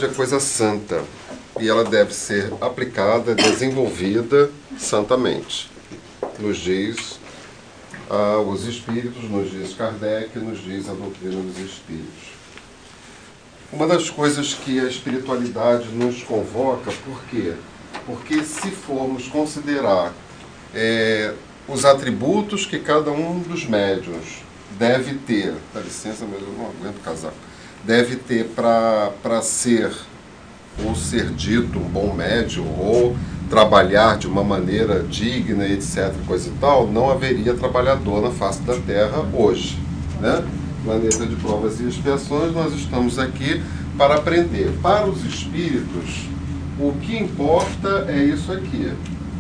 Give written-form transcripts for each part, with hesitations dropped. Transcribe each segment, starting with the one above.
espiritualidade é coisa santa e ela deve ser aplicada, desenvolvida santamente. Nos diz os Espíritos, nos diz Kardec, nos diz a doutrina dos Espíritos. Uma das coisas que a espiritualidade nos convoca, por quê? Porque se formos considerar os atributos que cada um dos médiuns deve ter, dá licença, mas eu não aguento casar, deve ter para ser, ou ser dito um bom médium, ou trabalhar de uma maneira digna, etc., coisa e tal, não haveria trabalhador na face da Terra hoje, né? Planeta de provas e expiações, nós estamos aqui para aprender. Para os espíritos, o que importa é isso aqui.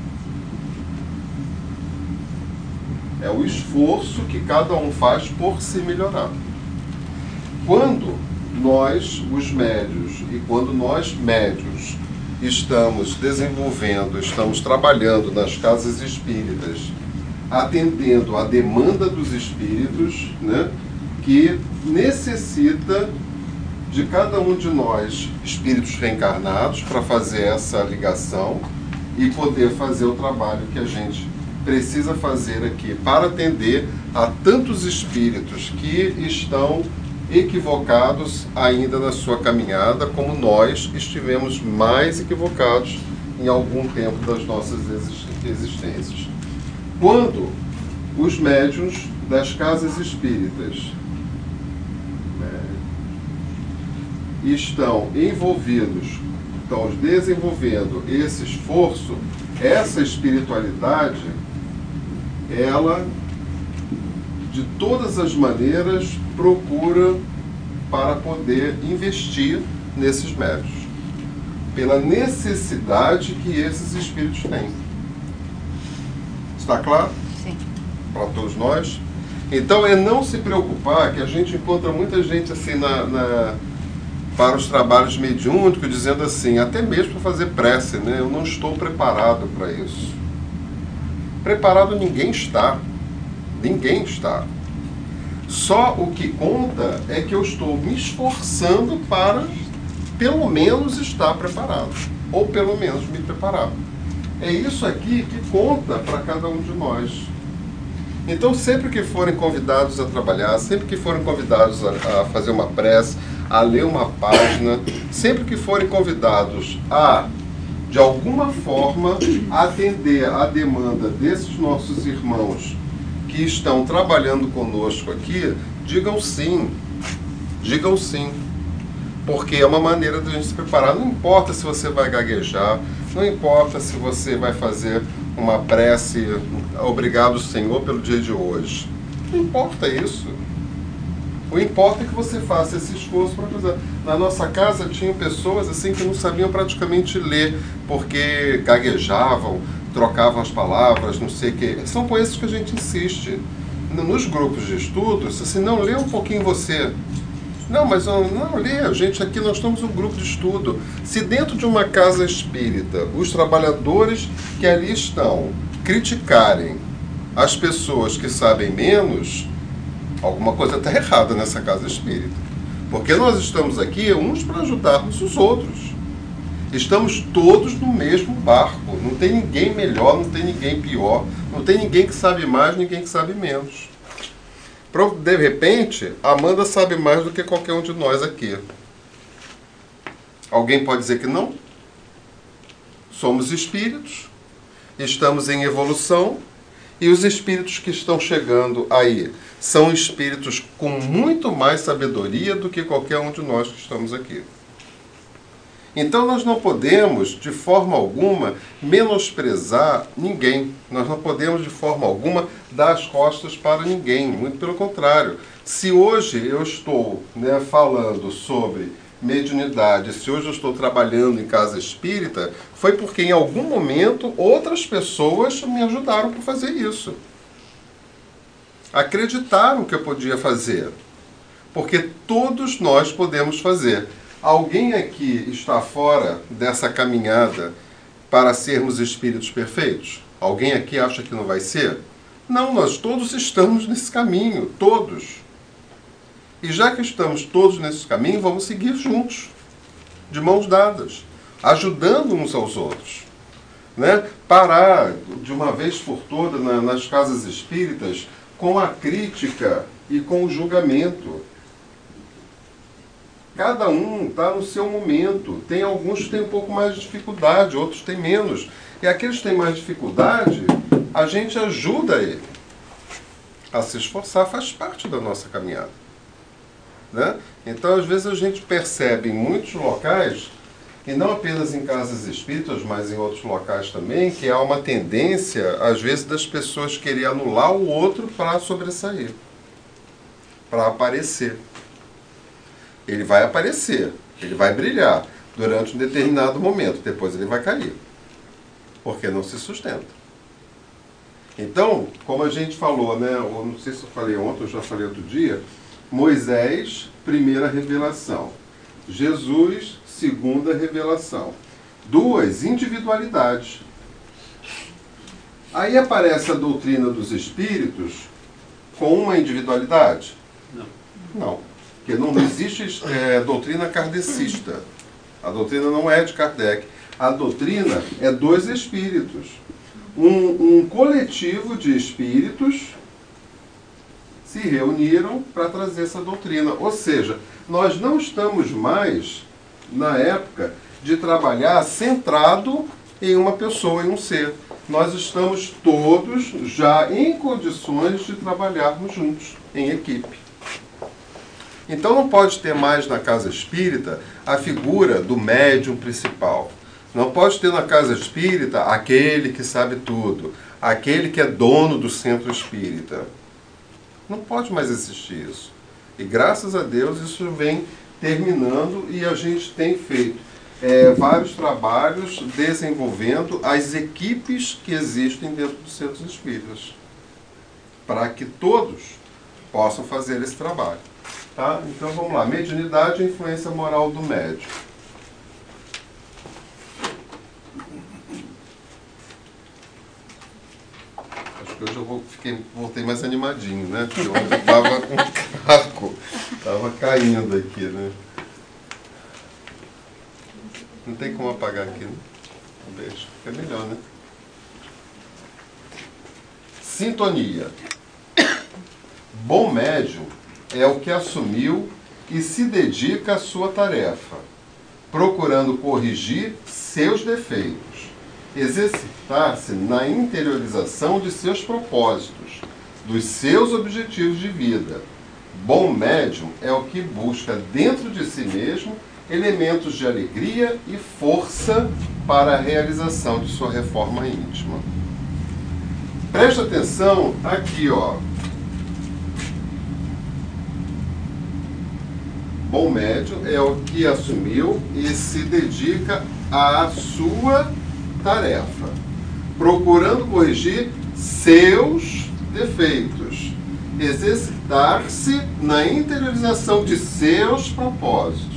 É o esforço que cada um faz por se melhorar. Quando nós, os médios, e quando nós, médios, estamos desenvolvendo, estamos trabalhando nas casas espíritas, atendendo à demanda dos espíritos, né, que necessita de cada um de nós, espíritos reencarnados, para fazer essa ligação e poder fazer o trabalho que a gente precisa fazer aqui para atender a tantos espíritos que estão equivocados ainda na sua caminhada, como nós estivemos mais equivocados em algum tempo das nossas existências. Quando os médiuns das casas espíritas estão envolvidos, estão desenvolvendo esse esforço, essa espiritualidade, ela, de todas as maneiras, procura para poder investir nesses médios, pela necessidade que esses espíritos têm. Está claro? Sim. Para todos nós? Então é não se preocupar, que a gente encontra muita gente assim para os trabalhos mediúnicos, dizendo assim, até mesmo para fazer prece, né? Eu não estou preparado para isso. Preparado ninguém está. Ninguém está. Só o que conta é que eu estou me esforçando para, pelo menos, estar preparado. Ou pelo menos me preparar. É isso aqui que conta para cada um de nós. Então, sempre que forem convidados a trabalhar, sempre que forem convidados a fazer uma prece, a ler uma página, sempre que forem convidados a, de alguma forma, atender à demanda desses nossos irmãos que estão trabalhando conosco aqui, digam sim. Digam sim. Porque é uma maneira de a gente se preparar. Não importa se você vai gaguejar, não importa se você vai fazer uma prece, obrigado Senhor pelo dia de hoje. Não importa isso. O importa é que você faça esse esforço para fazer. Na nossa casa tinham pessoas assim que não sabiam praticamente ler, porque gaguejavam, trocavam as palavras, não sei o quê. São com esses que a gente insiste. Nos grupos de estudos, assim, não lê um pouquinho você. Não, mas não lê, gente, aqui nós estamos um grupo de estudo. Se dentro de uma casa espírita, os trabalhadores que ali estão criticarem as pessoas que sabem menos, alguma coisa está errada nessa casa espírita. Porque nós estamos aqui uns para ajudarmos os outros. Estamos todos no mesmo barco. Não tem ninguém melhor, não tem ninguém pior. Não tem ninguém que sabe mais, ninguém que sabe menos. De repente, a Amanda sabe mais do que qualquer um de nós aqui. Alguém pode dizer que não? Somos espíritos, estamos em evolução, e os espíritos que estão chegando aí são espíritos com muito mais sabedoria do que qualquer um de nós que estamos aqui. Então nós não podemos, de forma alguma, menosprezar ninguém. Nós não podemos, de forma alguma, dar as costas para ninguém. Muito pelo contrário. Se hoje eu estou falando sobre mediunidade, se hoje eu estou trabalhando em casa espírita, foi porque em algum momento outras pessoas me ajudaram para fazer isso. Acreditaram que eu podia fazer. Porque todos nós podemos fazer. Alguém aqui está fora dessa caminhada para sermos espíritos perfeitos? Alguém aqui acha que não vai ser? Não, nós todos estamos nesse caminho, todos. E já que estamos todos nesse caminho, vamos seguir juntos. de mãos dadas, ajudando uns aos outros. Né? Parar de uma vez por toda nas casas espíritas com a crítica e com o julgamento. Cada um está no seu momento. Tem alguns que têm um pouco mais de dificuldade, outros têm menos. E aqueles que têm mais dificuldade, a gente ajuda ele a se esforçar, faz parte da nossa caminhada. Né? Então, às vezes, a gente percebe em muitos locais, e não apenas em casas espíritas, mas em outros locais também, que há uma tendência, às vezes, das pessoas querer anular o outro para sobressair, para aparecer. Ele vai aparecer, ele vai brilhar durante um determinado momento, depois ele vai cair, porque não se sustenta. Então, como a gente falou, né, eu não sei se eu falei ontem, eu já falei outro dia, Moisés, primeira revelação. Jesus, segunda revelação. Duas individualidades. Aí aparece a doutrina dos espíritos com uma individualidade? Não. Não. Porque não existe doutrina kardecista. A doutrina não é de Kardec. A doutrina é dos espíritos. Um coletivo de espíritos se reuniram para trazer essa doutrina. Ou seja, nós não estamos mais na época de trabalhar centrado em uma pessoa, em um ser. Nós estamos todos já em condições de trabalharmos juntos, em equipe. Então não pode ter mais na casa espírita a figura do médium principal. Não pode ter na casa espírita aquele que sabe tudo, aquele que é dono do centro espírita. Não pode mais existir isso. E graças a Deus isso vem terminando e a gente tem feito vários trabalhos desenvolvendo as equipes que existem dentro dos centros espíritas, para que todos possam fazer esse trabalho. Tá? Então vamos lá, mediunidade e influência moral do médium. Acho que hoje eu voltei mais animadinho, né? Porque ontem eu estava com um caco, estava caindo aqui, né? Não tem como apagar aqui, né? Um beijo. É melhor, né? Sintonia. Bom médium é o que assumiu e se dedica à sua tarefa, procurando corrigir seus defeitos, exercitar-se na interiorização de seus propósitos, dos seus objetivos de vida. Bom médium é o que busca dentro de si mesmo elementos de alegria e força para a realização de sua reforma íntima. Presta atenção aqui, ó. Bom médium é o que assumiu e se dedica à sua tarefa, procurando corrigir seus defeitos, exercitar-se na interiorização de seus propósitos.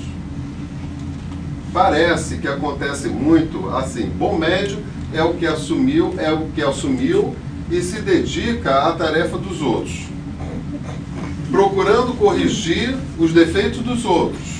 Parece que acontece muito assim, bom médium é o que assumiu e se dedica à tarefa dos outros, procurando corrigir os defeitos dos outros.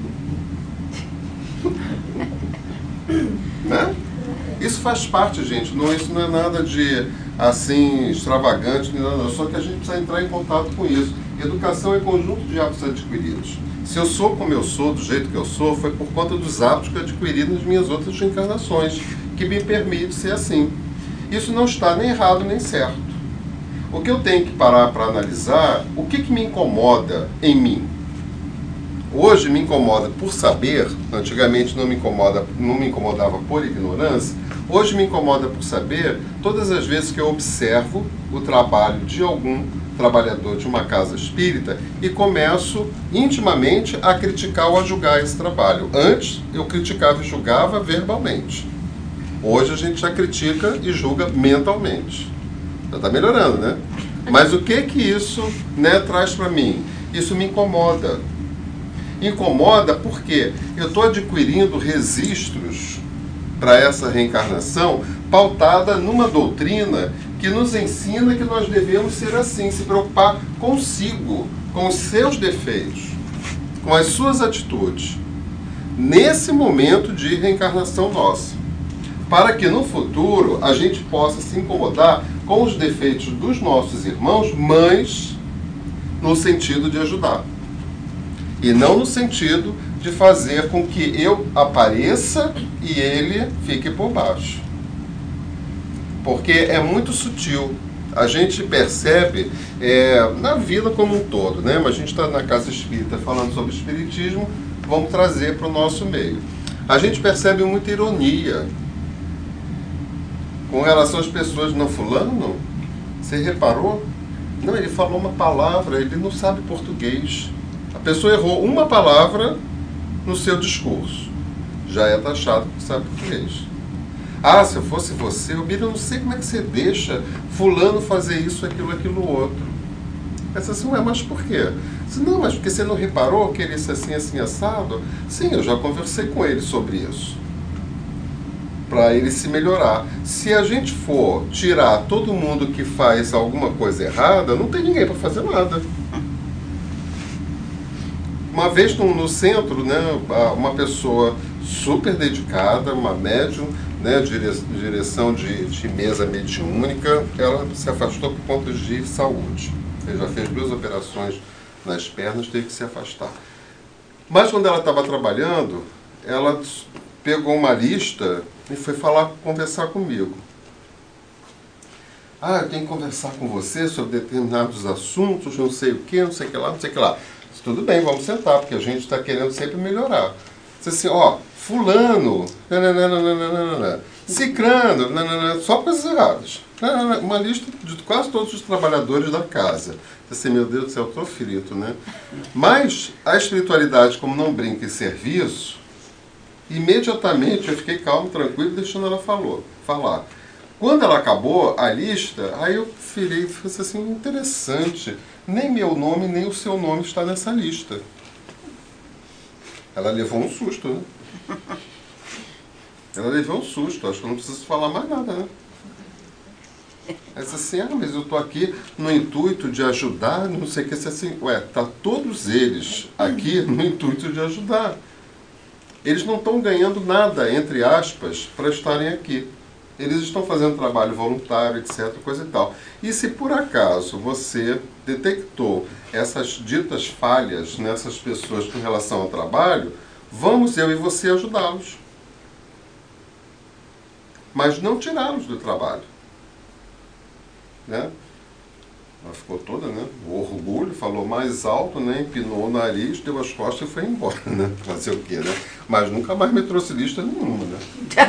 Né? Isso faz parte, gente. Isso não é nada de assim extravagante, não, só que a gente precisa entrar em contato com isso. Educação é conjunto de hábitos adquiridos. Se eu sou como eu sou, do jeito que eu sou, foi por conta dos hábitos que eu adquiri nas minhas outras encarnações, que me permite ser assim. Isso não está nem errado nem certo. O que eu tenho que parar para analisar, o que me incomoda em mim? Hoje me incomoda por saber, antigamente não me incomodava por ignorância, hoje me incomoda por saber todas as vezes que eu observo o trabalho de algum trabalhador de uma casa espírita e começo intimamente a criticar ou a julgar esse trabalho. Antes eu criticava e julgava verbalmente. Hoje a gente já critica e julga mentalmente. Já está melhorando, né? Mas o que isso, né, traz para mim? Isso me incomoda. Incomoda porque eu estou adquirindo registros para essa reencarnação pautada numa doutrina que nos ensina que nós devemos ser assim, se preocupar consigo, com os seus defeitos, com as suas atitudes. nesse momento de reencarnação nossa, para que no futuro a gente possa se incomodar com os defeitos dos nossos irmãos, mas no sentido de ajudar. E não no sentido de fazer com que eu apareça e ele fique por baixo. Porque é muito sutil. A gente percebe na vida como um todo, né? Mas a gente está na Casa Espírita falando sobre espiritismo, vamos trazer para o nosso meio. A gente percebe muita ironia com relação às pessoas. Não, fulano, você reparou? Não, ele falou uma palavra, ele não sabe português. A pessoa errou uma palavra no seu discurso. Já é taxado que sabe português. Ah, se eu fosse você, eu não sei como é que você deixa fulano fazer isso, aquilo, outro. Essa assim, ué, mas por quê? Não, mas porque você não reparou que ele é assim, assado? Sim, eu já conversei com ele sobre isso. Para ele se melhorar. Se a gente for tirar todo mundo que faz alguma coisa errada, não tem ninguém para fazer nada. Uma vez no centro, né, uma pessoa super dedicada, uma médium, né, direção de mesa mediúnica, ela se afastou por conta de saúde. Ele já fez 2 operações nas pernas, teve que se afastar. Mas quando ela estava trabalhando, ela pegou uma lista e foi conversar comigo. Ah, eu tenho que conversar com você sobre determinados assuntos, não sei o que, não sei o que lá, não sei o que lá. Tudo bem, vamos sentar, porque a gente está querendo sempre melhorar. Você assim, ó, fulano, cicrano, só coisas erradas. Uma lista de quase todos os trabalhadores da casa. Você assim, meu Deus do céu, eu estou frito, né? Mas a espiritualidade, como não brinca em serviço, imediatamente eu fiquei calmo, tranquilo, deixando ela falar. Quando ela acabou a lista, aí eu virei e falei assim, interessante, nem meu nome, nem o seu nome está nessa lista. Ela levou um susto, né? Ela levou um susto, acho que eu não preciso falar mais nada, né? Ela disse assim, mas eu estou aqui no intuito de ajudar, não sei o que, assim, ué, tá todos eles aqui no intuito de ajudar. Eles não estão ganhando nada, entre aspas, para estarem aqui. Eles estão fazendo trabalho voluntário, etc., coisa e tal. E se por acaso você detectou essas ditas falhas nessas pessoas com relação ao trabalho, vamos eu e você ajudá-los. Mas não tirá-los do trabalho. Né? Ela ficou toda, né? O orgulho, falou mais alto, né? Empinou o nariz, deu as costas e foi embora, né? Fazer o quê, né? Mas nunca mais me trouxe lista nenhuma, né?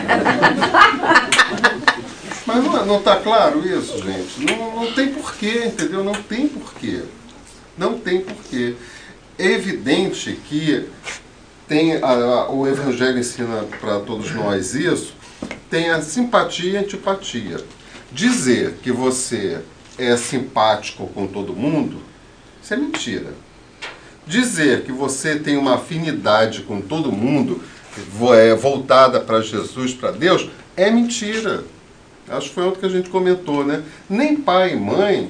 Mas não está claro isso, gente? Não tem porquê, entendeu? Não tem porquê. Não tem porquê. É evidente que o Evangelho ensina para todos nós isso, tem a simpatia e a antipatia. Dizer que você é simpático com todo mundo, isso é mentira. Dizer que você tem uma afinidade com todo mundo, voltada para Jesus, para Deus, é mentira. Acho que foi outro que a gente comentou, né? Nem pai e mãe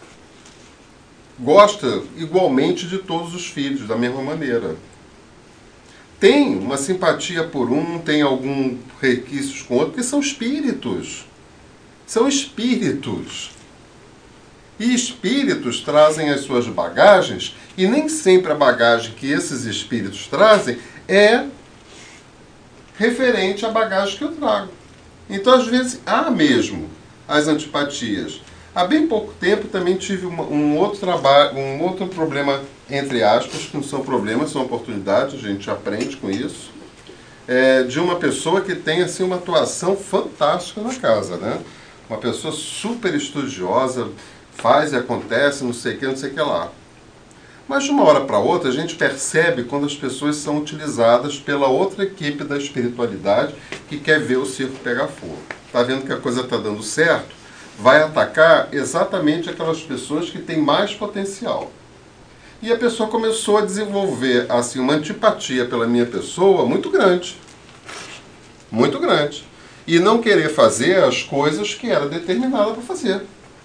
gosta igualmente de todos os filhos, da mesma maneira. Tem uma simpatia por um, tem alguns requisitos com outro, porque são espíritos. São espíritos. E espíritos trazem as suas bagagens, e nem sempre a bagagem que esses espíritos trazem é referente à bagagem que eu trago. Então, às vezes, há mesmo as antipatias. Há bem pouco tempo também tive um outro problema, entre aspas, que não são problemas, são oportunidades, a gente aprende com isso, de uma pessoa que tem assim, uma atuação fantástica na casa, né? Uma pessoa super estudiosa, faz e acontece, não sei o que lá. Mas de uma hora para outra a gente percebe quando as pessoas são utilizadas pela outra equipe da espiritualidade que quer ver o circo pegar fogo. Está vendo que a coisa está dando certo? Vai atacar exatamente aquelas pessoas que têm mais potencial. E a pessoa começou a desenvolver assim, uma antipatia pela minha pessoa muito grande. Muito grande. E não querer fazer as coisas que era determinada para fazer.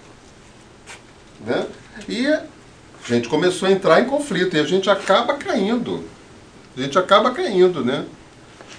Né? E a gente começou a entrar em conflito e a gente acaba caindo. A gente acaba caindo, né?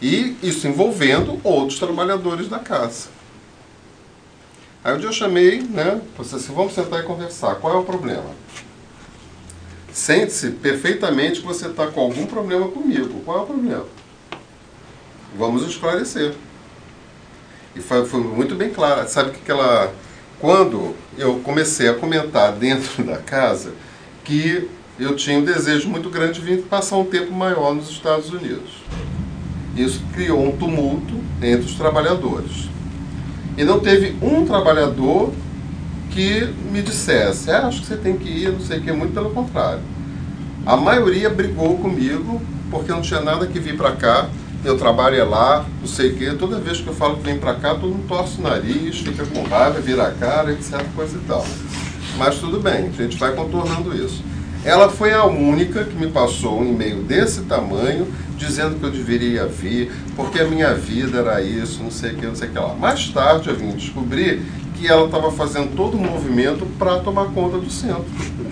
E isso envolvendo outros trabalhadores da casa. Aí um dia eu chamei, né? Falei assim, vamos sentar e conversar. Qual é o problema? Sente-se perfeitamente que você está com algum problema comigo. Qual é o problema? Vamos esclarecer. E foi muito bem clara. Sabe que ela... Quando eu comecei a comentar dentro da casa que eu tinha um desejo muito grande de vir passar um tempo maior nos Estados Unidos. Isso criou um tumulto entre os trabalhadores. E não teve um trabalhador que me dissesse, acho que você tem que ir, não sei o que, muito pelo contrário. A maioria brigou comigo, porque não tinha nada que vir para cá, meu trabalho é lá, não sei o que, toda vez que eu falo que vem para cá, todo mundo torce o nariz, fica com raiva, vira a cara, etc, coisa e tal. Mas tudo bem, a gente vai contornando isso. Ela foi a única que me passou um e-mail desse tamanho, dizendo que eu deveria vir, porque a minha vida era isso, não sei o que, não sei o que lá. Mais tarde eu vim descobrir que ela estava fazendo todo um movimento para tomar conta do centro.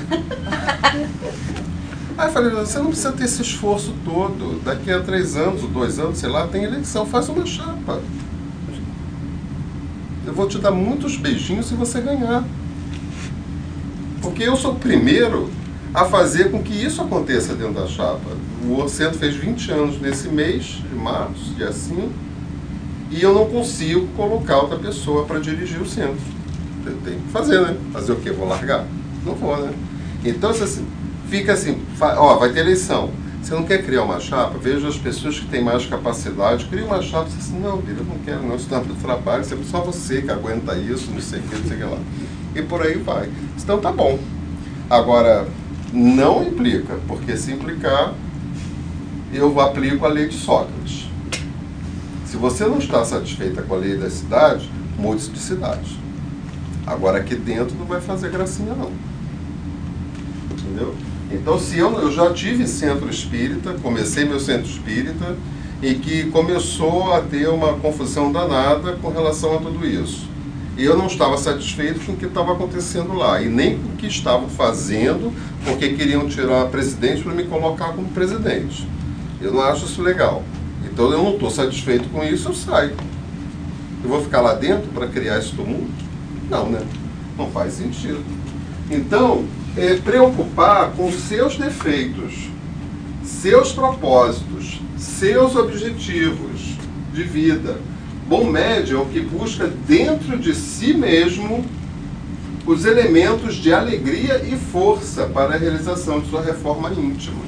Aí eu falei, você não precisa ter esse esforço todo. Daqui a 3 anos ou 2 anos, sei lá, tem eleição, faz uma chapa. Eu vou te dar muitos beijinhos se você ganhar. Porque eu sou o primeiro a fazer com que isso aconteça dentro da chapa. O centro fez 20 anos nesse mês, de março, dia 5, e eu não consigo colocar outra pessoa para dirigir o centro. Eu tenho que fazer, né? Fazer o quê? Vou largar? Não vou, né? Então, assim, fica assim, ó, vai ter eleição. Você não quer criar uma chapa? Veja as pessoas que têm mais capacidade, cria uma chapa. Você diz assim, não, filho, eu não quero, não, isso dá muito trabalho, só você que aguenta isso, não sei o que, não sei o que lá. E por aí vai. Então tá bom. Agora, não implica, porque se implicar, eu aplico a lei de Sócrates. Se você não está satisfeita com a lei da cidade, mude-se de cidade. Agora aqui dentro não vai fazer gracinha não. Entendeu? Então se eu já tive centro espírita, comecei meu centro espírita, e que começou a ter uma confusão danada com relação a tudo isso. E eu não estava satisfeito com o que estava acontecendo lá, e nem com o que estavam fazendo, porque queriam tirar a presidente para me colocar como presidente. Eu não acho isso legal. Então eu não estou satisfeito com isso, eu saio. Eu vou ficar lá dentro para criar esse tumulto? Não, né? Não faz sentido. Então, preocupar com seus defeitos, seus propósitos, seus objetivos de vida. Bom médium é o que busca dentro de si mesmo os elementos de alegria e força para a realização de sua reforma íntima.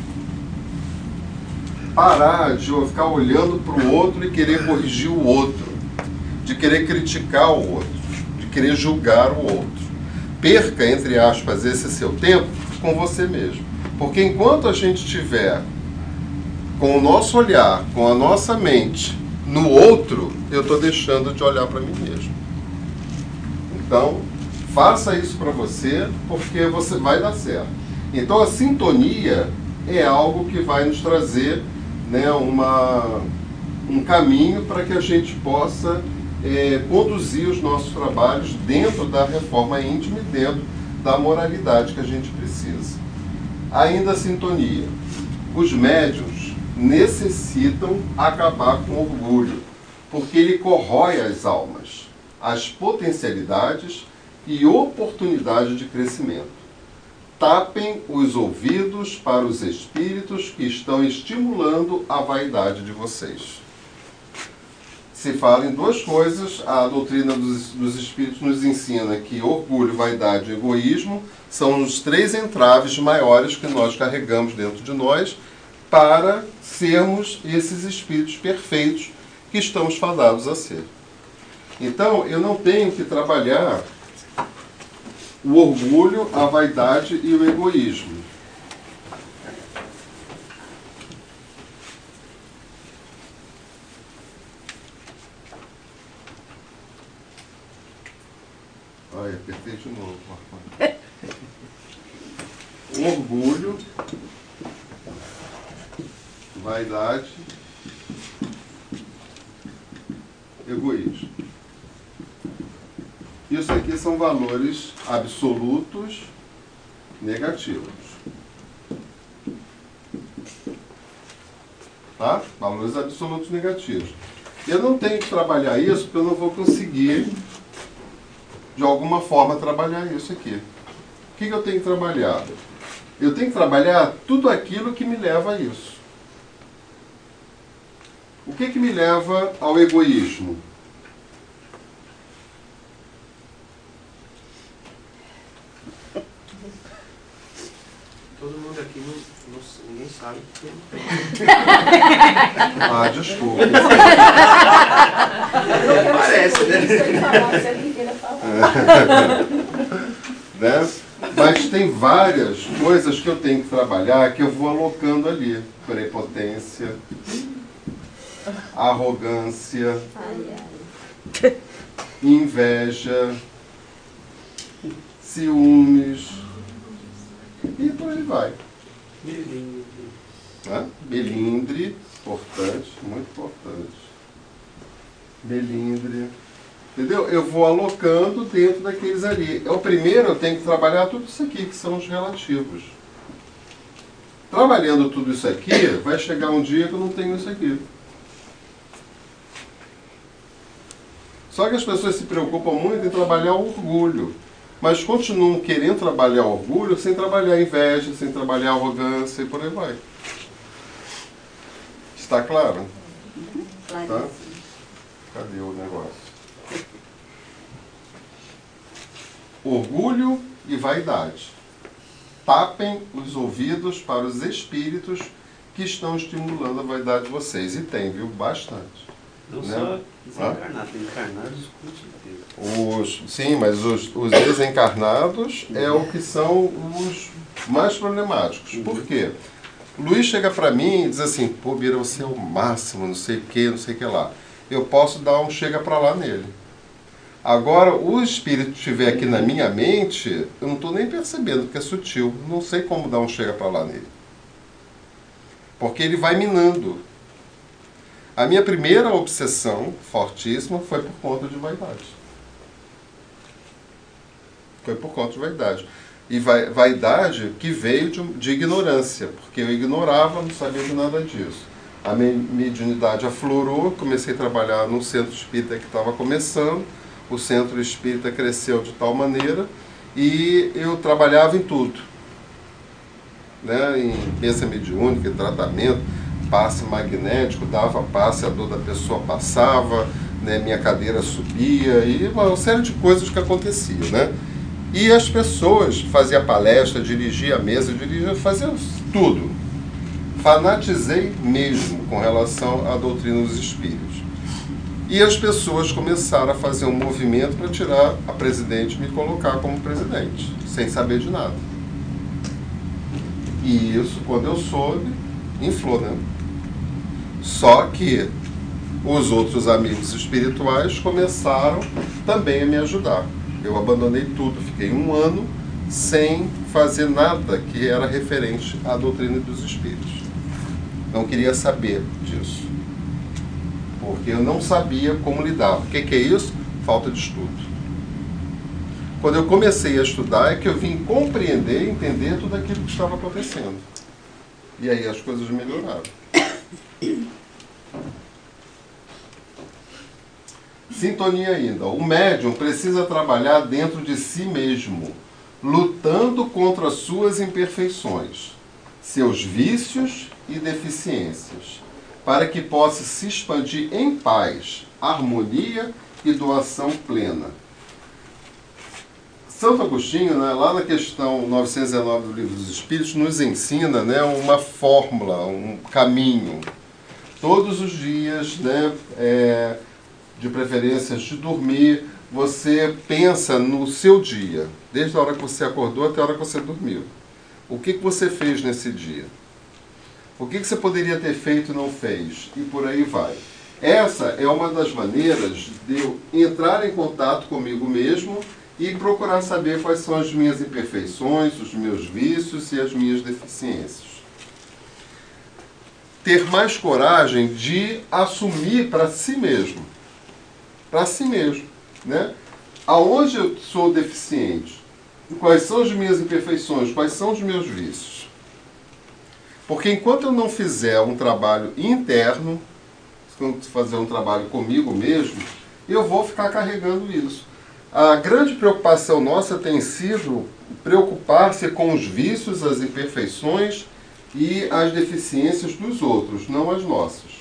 Parar de ficar olhando para o outro e querer corrigir o outro, de querer criticar o outro, de querer julgar o outro. Perca, entre aspas, esse seu tempo com você mesmo. Porque enquanto a gente estiver com o nosso olhar, com a nossa mente no outro, eu estou deixando de olhar para mim mesmo. Então, faça isso para você, porque você vai dar certo. Então, a sintonia é algo que vai nos trazer, né, um caminho para que a gente possa conduzir os nossos trabalhos dentro da reforma íntima e dentro da moralidade que a gente precisa. Ainda a sintonia. Os médiuns necessitam acabar com o orgulho, porque ele corrói as almas, as potencialidades e oportunidades de crescimento. Tapem os ouvidos para os espíritos que estão estimulando a vaidade de vocês. Se fala em duas coisas, a doutrina dos espíritos nos ensina que orgulho, vaidade e egoísmo são os 3 entraves maiores que nós carregamos dentro de nós para sermos esses espíritos perfeitos que estamos fadados a ser. Então, eu não tenho que trabalhar o orgulho, a vaidade e o egoísmo. Olha, apertei de novo. Orgulho, vaidade, egoísmo. Isso aqui são valores absolutos negativos. Tá? Valores absolutos negativos. Eu não tenho que trabalhar isso porque eu não vou conseguir, de alguma forma, trabalhar isso aqui. O que eu tenho que trabalhar? Eu tenho que trabalhar tudo aquilo que me leva a isso. O que me leva ao egoísmo? Todo mundo aqui, ninguém sabe o que tem. Ah, desculpa. Não parece, né? Né? Mas tem várias coisas que eu tenho que trabalhar que eu vou alocando ali. Prepotência, arrogância, inveja, ciúmes e por aí vai. Melindre, importante, muito importante. Melindre. Entendeu? Eu vou alocando dentro daqueles ali. O primeiro eu tenho que trabalhar tudo isso aqui, que são os relativos. Trabalhando tudo isso aqui, vai chegar um dia que eu não tenho isso aqui. Só que as pessoas se preocupam muito em trabalhar o orgulho. Mas continuam querendo trabalhar o orgulho sem trabalhar a inveja, sem trabalhar a arrogância e por aí vai. Está claro? Tá? Cadê o negócio? Orgulho e vaidade. Tapem os ouvidos para os espíritos que estão estimulando a vaidade de vocês. E tem, viu? Bastante. Não né? só desencarnados, encarnados os cultos inteiros. Sim, mas os desencarnados é o que são os mais problemáticos. Por quê? O Luiz chega para mim e diz assim, pô, Bira, você é o máximo, não sei o que lá. Eu posso dar um chega para lá nele. Agora, o espírito estiver aqui na minha mente, eu não estou nem percebendo, porque é sutil. Não sei como dar um chega para lá nele. Porque ele vai minando. A minha primeira obsessão fortíssima foi por conta de vaidade. Foi por conta de vaidade. E vaidade que veio de ignorância, porque eu ignorava, não sabia de nada disso. A minha mediunidade aflorou, comecei a trabalhar num centro espírita que estava começando, o centro espírita cresceu de tal maneira e eu trabalhava em tudo. Né? Em mesa mediúnica, em tratamento, passe magnético, dava passe, a dor da pessoa passava, né? Minha cadeira subia e uma série de coisas que aconteciam, né? E as pessoas faziam palestra, dirigia a mesa, fazia tudo. Fanatizei mesmo com relação à doutrina dos espíritos. E as pessoas começaram a fazer um movimento para tirar a presidente e me colocar como presidente, sem saber de nada. E isso, quando eu soube, inflou, né? Só que os outros amigos espirituais começaram também a me ajudar. Eu abandonei tudo, fiquei 1 ano sem fazer nada que era referente à doutrina dos espíritos. Não queria saber disso. Porque eu não sabia como lidar. O que é isso? Falta de estudo. Quando eu comecei a estudar é que eu vim compreender e entender tudo aquilo que estava acontecendo. E aí as coisas melhoraram. Sintonia ainda. O médium precisa trabalhar dentro de si mesmo, lutando contra as suas imperfeições, seus vícios e deficiências, para que possa se expandir em paz, harmonia e doação plena. Santo Agostinho, né, lá na questão 919 do Livro dos Espíritos, nos ensina, né, uma fórmula, um caminho. Todos os dias, né, de preferência antes de dormir, você pensa no seu dia, desde a hora que você acordou até a hora que você dormiu. O que você fez nesse dia? O que você poderia ter feito e não fez? E por aí vai. Essa é uma das maneiras de eu entrar em contato comigo mesmo e procurar saber quais são as minhas imperfeições, os meus vícios e as minhas deficiências. Ter mais coragem de assumir para si mesmo. Para si mesmo. Né? Aonde eu sou deficiente? Quais são as minhas imperfeições? Quais são os meus vícios? Porque enquanto eu não fizer um trabalho interno, fazer um trabalho comigo mesmo, eu vou ficar carregando isso. A grande preocupação nossa tem sido preocupar-se com os vícios, as imperfeições e as deficiências dos outros, não as nossas.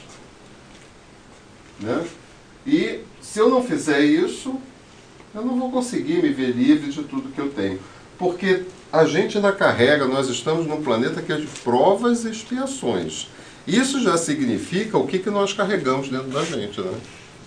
Né? E se eu não fizer isso, eu não vou conseguir me ver livre de tudo que eu tenho. Porque a gente ainda carrega, nós estamos num planeta que é de provas e expiações. Isso já significa o que nós carregamos dentro da gente, né?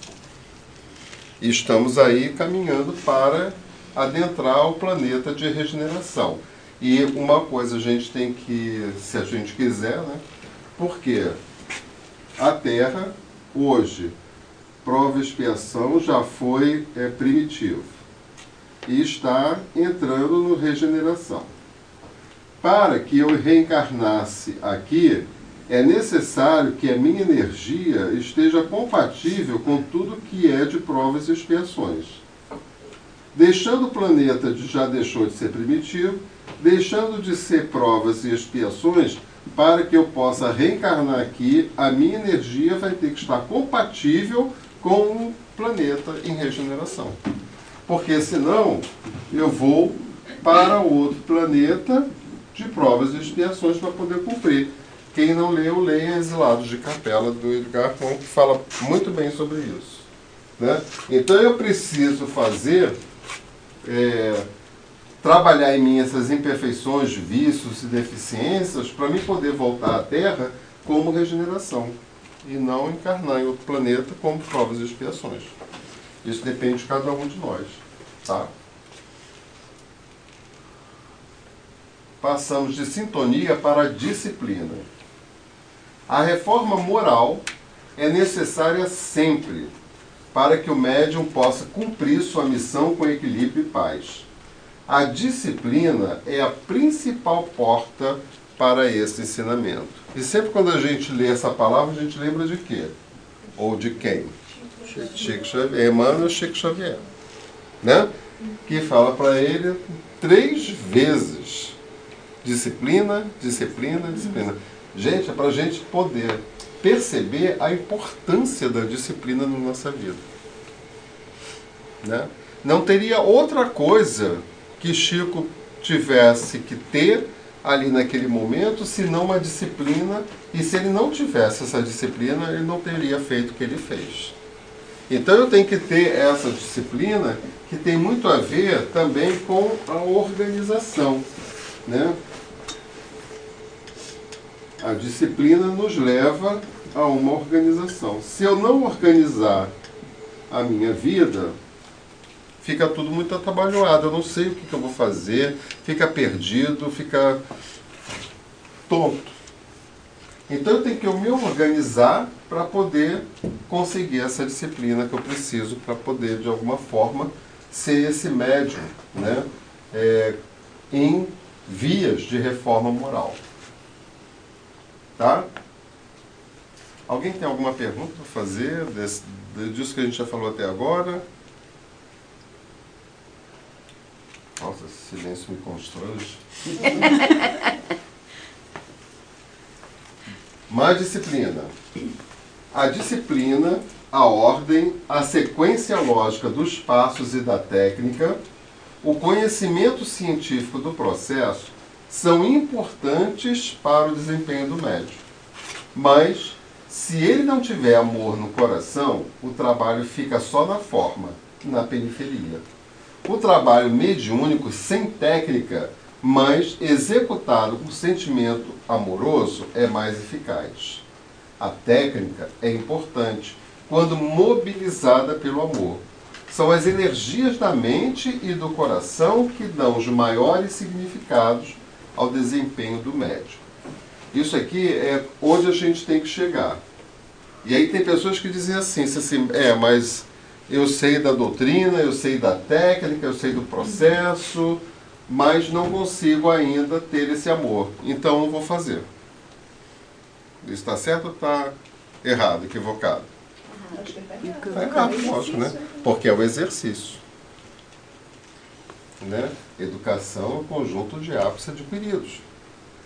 E estamos aí caminhando para adentrar o planeta de regeneração. E uma coisa a gente tem que, se a gente quiser, né? Porque a Terra, hoje, prova e expiação já foi primitivo. E está entrando no regeneração. Para que eu reencarnasse aqui, é necessário que a minha energia esteja compatível com tudo que é de provas e expiações. Deixando o planeta já deixou de ser primitivo, deixando de ser provas e expiações, para que eu possa reencarnar aqui, a minha energia vai ter que estar compatível com o planeta em regeneração. Porque senão eu vou para outro planeta de provas e expiações para poder cumprir. Quem não leu, leia Exilados de Capela, do Edgar Fon, que fala muito bem sobre isso. Né? Então eu preciso fazer, trabalhar em mim essas imperfeições, vícios e deficiências para me poder voltar à Terra como regeneração e não encarnar em outro planeta como provas e expiações. Isso depende de cada um de nós. Tá? Passamos de sintonia para a disciplina. A reforma moral é necessária sempre para que o médium possa cumprir sua missão com equilíbrio e paz. A disciplina é a principal porta para esse ensinamento. E sempre quando a gente lê essa palavra, a gente lembra de quê? Ou de quem? Chico Xavier, Emmanuel Chico Xavier. Né? Que fala para ele 3 vezes: disciplina, disciplina, disciplina. Gente, é para a gente poder perceber a importância da disciplina na nossa vida. Né? Não teria outra coisa que Chico tivesse que ter ali naquele momento, senão uma disciplina, e se ele não tivesse essa disciplina, ele não teria feito o que ele fez. Então eu tenho que ter essa disciplina, que tem muito a ver também com a organização. Né? A disciplina nos leva a uma organização. Se eu não organizar a minha vida, fica tudo muito atabalhoado. Eu não sei o que eu vou fazer, fica perdido, fica tonto. Então eu tenho que me organizar para poder conseguir essa disciplina que eu preciso para poder, de alguma forma, ser esse médium, né? Em vias de reforma moral. Tá? Alguém tem alguma pergunta para fazer disso que a gente já falou até agora? Nossa, esse silêncio me constrange. Mais disciplina. A disciplina, a ordem, a sequência lógica dos passos e da técnica, o conhecimento científico do processo são importantes para o desempenho do médium. Mas, se ele não tiver amor no coração, o trabalho fica só na forma, na periferia. O trabalho mediúnico sem técnica, mas executado com sentimento amoroso, é mais eficaz. A técnica é importante quando mobilizada pelo amor. São as energias da mente e do coração que dão os maiores significados ao desempenho do médium. Isso aqui é onde a gente tem que chegar. E aí tem pessoas que dizem assim, mas eu sei da doutrina, eu sei da técnica, eu sei do processo, mas não consigo ainda ter esse amor. Então não vou fazer. Isso está certo ou está errado, equivocado? Está errado, lógico, né? Porque é o exercício. Né? Educação é um conjunto de hábitos adquiridos.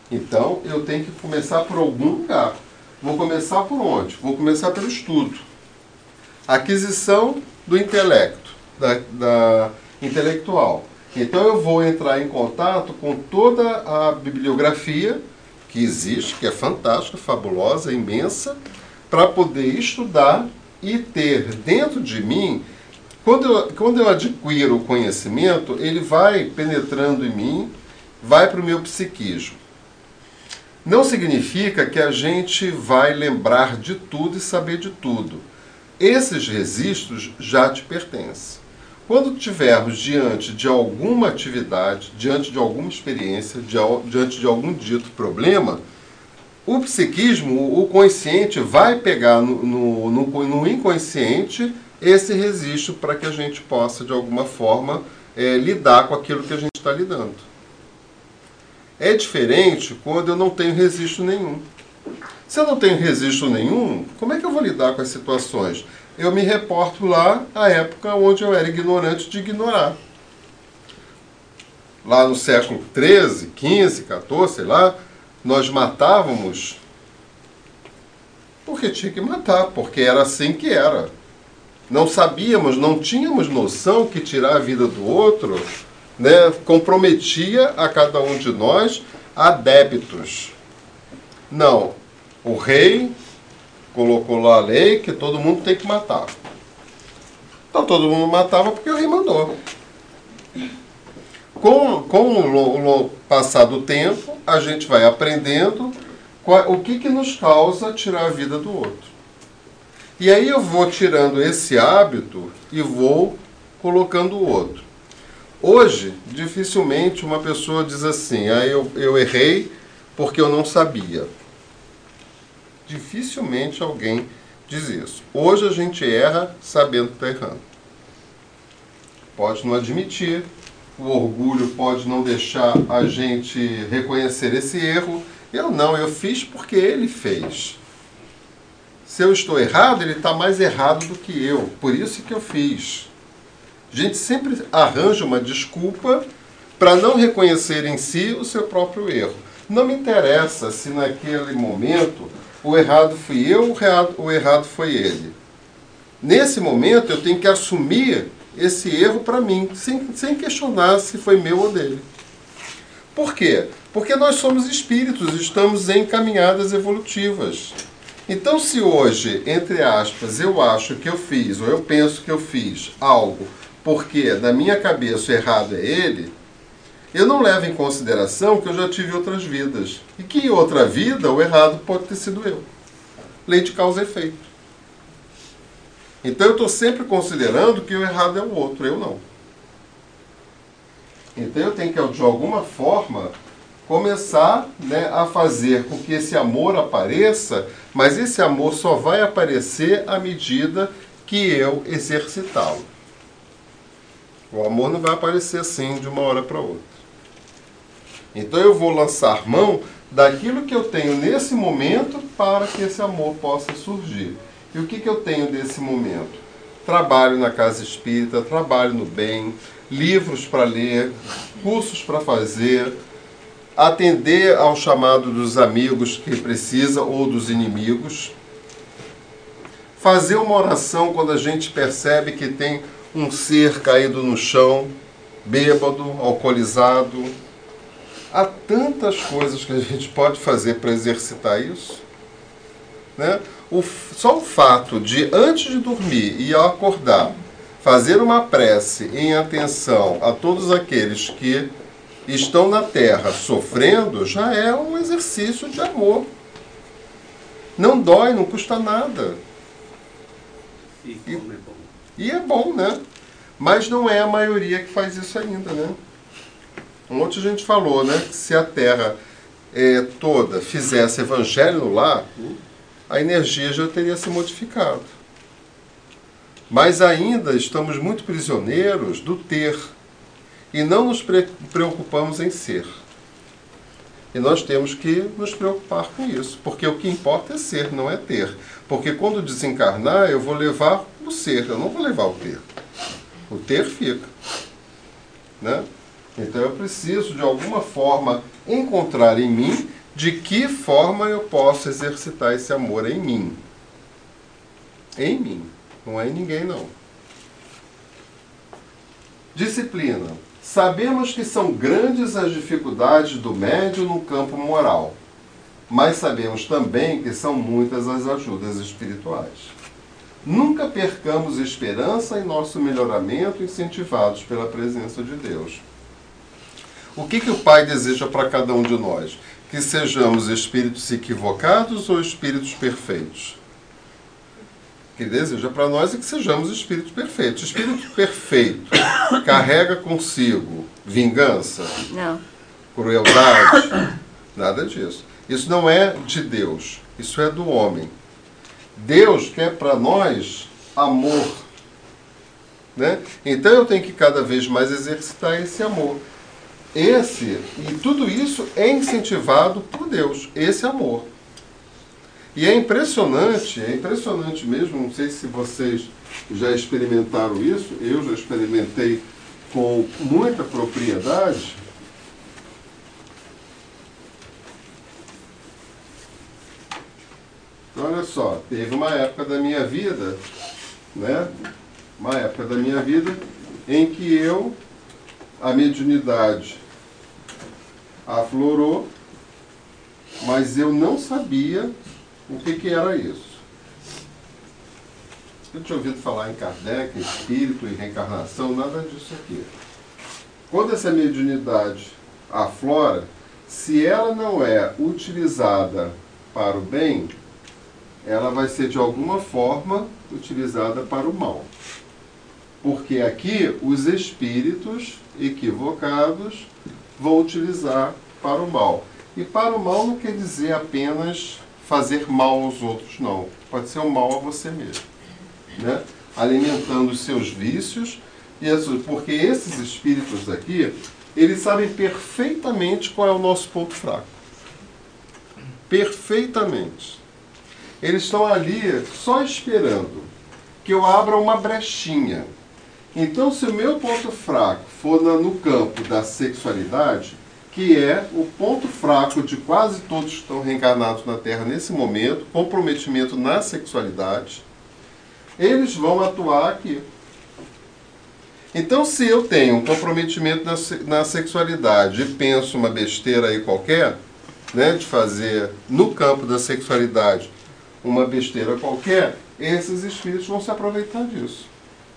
Então, eu tenho que começar por algum lugar. Vou começar por onde? Vou começar pelo estudo. Aquisição do intelecto, da intelectual. Então, eu vou entrar em contato com toda a bibliografia que existe, que é fantástica, fabulosa, imensa, para poder estudar e ter dentro de mim. Quando eu adquiro o conhecimento, ele vai penetrando em mim, vai para o meu psiquismo. Não significa que a gente vai lembrar de tudo e saber de tudo. Esses registros já te pertencem. Quando estivermos diante de alguma atividade, diante de alguma experiência, diante de algum dito problema, o psiquismo, o consciente, vai pegar no inconsciente esse registro para que a gente possa, de alguma forma, lidar com aquilo que a gente está lidando. É diferente quando eu não tenho registro nenhum. Se eu não tenho registro nenhum, como é que eu vou lidar com as situações? Eu me reporto lá à época onde eu era ignorante de ignorar. Lá no século XIII, XV, XIV, sei lá, nós matávamos porque tinha que matar, porque era assim que era. Não sabíamos, não tínhamos noção que tirar a vida do outro, né, comprometia a cada um de nós a débitos. Não, o rei colocou lá a lei que todo mundo tem que matar. Então todo mundo matava porque o rei mandou. Com o passar do tempo, a gente vai aprendendo o que nos causa tirar a vida do outro. E aí eu vou tirando esse hábito e vou colocando o outro. Hoje, dificilmente uma pessoa diz assim, eu errei porque eu não sabia. Dificilmente alguém diz isso. Hoje a gente erra sabendo que está errando. Pode não admitir, o orgulho pode não deixar a gente reconhecer esse erro. Eu fiz porque ele fez. Se eu estou errado, ele está mais errado do que eu. Por isso que eu fiz. A gente sempre arranja uma desculpa para não reconhecer em si o seu próprio erro. Não me interessa se naquele momento o errado fui eu, o errado foi ele. Nesse momento eu tenho que assumir esse erro para mim, sem questionar se foi meu ou dele. Por quê? Porque nós somos espíritos, estamos em caminhadas evolutivas. Então, se hoje, entre aspas, eu acho que eu fiz, ou eu penso que eu fiz algo porque na minha cabeça o errado é ele, eu não levo em consideração que eu já tive outras vidas. E que em outra vida o errado pode ter sido eu. Lei de causa e efeito. Então eu estou sempre considerando que o errado é o outro, eu não. Então eu tenho que, de alguma forma, começar, né, a fazer com que esse amor apareça, mas esse amor só vai aparecer à medida que eu exercitá-lo. O amor não vai aparecer assim de uma hora para outra. Então eu vou lançar mão daquilo que eu tenho nesse momento para que esse amor possa surgir. E o que eu tenho nesse momento? Trabalho na casa espírita, trabalho no bem, livros para ler, cursos para fazer, atender ao chamado dos amigos que precisa ou dos inimigos, fazer uma oração quando a gente percebe que tem um ser caído no chão, bêbado, alcoolizado. Há tantas coisas que a gente pode fazer para exercitar isso, né? Só o fato de, antes de dormir e ao acordar, fazer uma prece em atenção a todos aqueles que estão na Terra sofrendo, já é um exercício de amor. Não dói, não custa nada. E é bom, né? Mas não é a maioria que faz isso ainda, né? Ontem a gente falou, né, que se a Terra toda fizesse evangelho no lar, a energia já teria se modificado. Mas ainda estamos muito prisioneiros do ter. E não nos preocupamos em ser. E nós temos que nos preocupar com isso. Porque o que importa é ser, não é ter. Porque quando desencarnar, eu vou levar o ser, eu não vou levar o ter. O ter fica. Né? Então eu preciso, de alguma forma, encontrar em mim de que forma eu posso exercitar esse amor em mim. Em mim, não é em ninguém não. Disciplina. Sabemos que são grandes as dificuldades do médium no campo moral, mas sabemos também que são muitas as ajudas espirituais. Nunca percamos esperança em nosso melhoramento, incentivados pela presença de Deus. O que o Pai deseja para cada um de nós? Que sejamos espíritos equivocados ou espíritos perfeitos? O que deseja para nós é que sejamos espíritos perfeitos. Espírito perfeito carrega consigo vingança, Não. crueldade, nada disso. Isso não é de Deus, isso é do homem. Deus quer para nós amor, né? Então eu tenho que cada vez mais exercitar esse amor. E tudo isso é incentivado por Deus, esse amor. E é impressionante mesmo, não sei se vocês já experimentaram isso, eu já experimentei com muita propriedade. Olha só, teve uma época da minha vida, né? Uma época da minha vida em que a mediunidade aflorou, mas eu não sabia o que era isso. Eu tinha ouvido falar em Kardec, espírito e reencarnação, nada disso aqui. Quando essa mediunidade aflora, se ela não é utilizada para o bem, ela vai ser de alguma forma utilizada para o mal. Porque aqui os espíritos equivocados vão utilizar para o mal. E para o mal não quer dizer apenas fazer mal aos outros, não. Pode ser um mal a você mesmo, né? Alimentando os seus vícios, porque esses espíritos aqui, eles sabem perfeitamente qual é o nosso ponto fraco. Perfeitamente. Eles estão ali só esperando que eu abra uma brechinha. Então, se o meu ponto fraco for no campo da sexualidade, que é o ponto fraco de quase todos que estão reencarnados na Terra nesse momento, comprometimento na sexualidade, eles vão atuar aqui. Então, se eu tenho um comprometimento na sexualidade e penso uma besteira aí qualquer, né, de fazer no campo da sexualidade uma besteira qualquer, esses espíritos vão se aproveitar disso.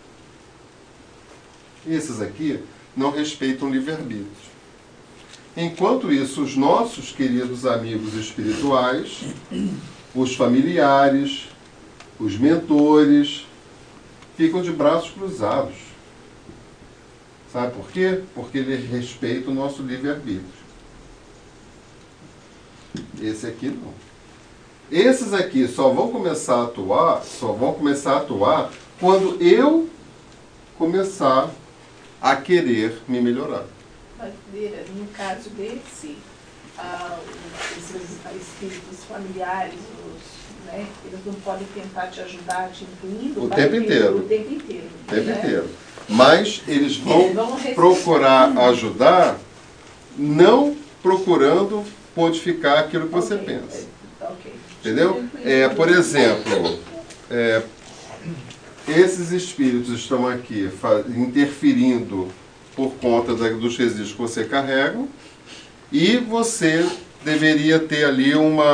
Esses aqui não respeitam o livre-arbítrio. Enquanto isso, os nossos queridos amigos espirituais, os familiares, os mentores, ficam de braços cruzados. Sabe por quê? Porque eles respeitam o nosso livre-arbítrio. Esse aqui não. Esses aqui só vão começar a atuar quando eu começar a querer me melhorar. Mas, no caso esses espíritos familiares, né, eles não podem tentar te ajudar, te incluindo o tempo inteiro. O tempo inteiro. O tempo inteiro. Mas eles vão procurar ajudar, não procurando modificar aquilo que você pensa. Entendeu? Por exemplo, esses espíritos estão aqui interferindo por conta dos resíduos que você carrega, e você deveria ter ali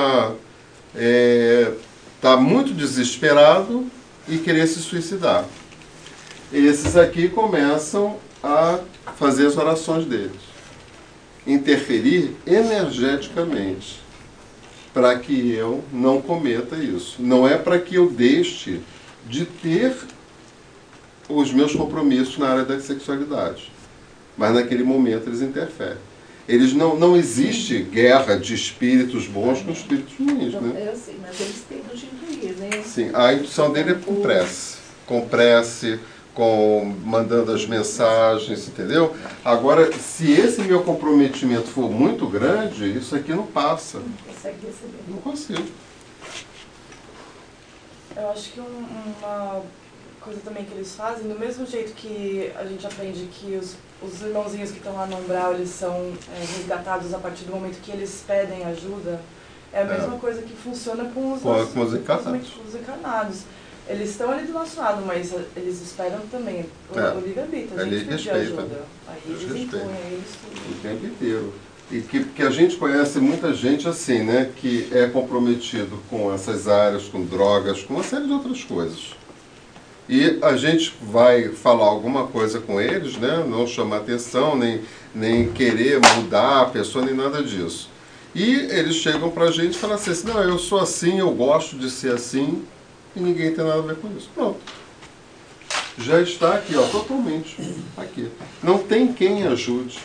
tá muito desesperado e querer se suicidar. Esses aqui começam a fazer as orações deles, interferir energeticamente, para que eu não cometa isso. Não é para que eu deixe de ter os meus compromissos na área da sexualidade. Mas naquele momento eles interferem. Não existe guerra de espíritos bons com espíritos ruins, né? Eu sei, mas eles tentam te incluir, né? Sim, a indução dele é com prece. Com prece, mandando as mensagens, entendeu? Agora, se esse meu comprometimento for muito grande, isso aqui não passa. Não consegue receber. Não consigo. Eu acho que coisa também que eles fazem, do mesmo jeito que a gente aprende que os irmãozinhos que estão lá no umbral, eles são resgatados a partir do momento que eles pedem ajuda, é a mesma coisa que funciona com os encarnados. Eles estão ali do nosso lado, mas eles esperam também o livre-arbítrio, a gente pedir ajuda. Aí eles impõem, eles tudo. O tempo inteiro. E que a gente conhece muita gente assim, né, que é comprometido com essas áreas, com drogas, com uma série de outras coisas. E a gente vai falar alguma coisa com eles, né, não chamar atenção, nem querer mudar a pessoa, nem nada disso. E eles chegam pra gente e falam assim, não, eu sou assim, eu gosto de ser assim, e ninguém tem nada a ver com isso. Pronto. Já está aqui, ó, totalmente aqui. Não tem quem ajude.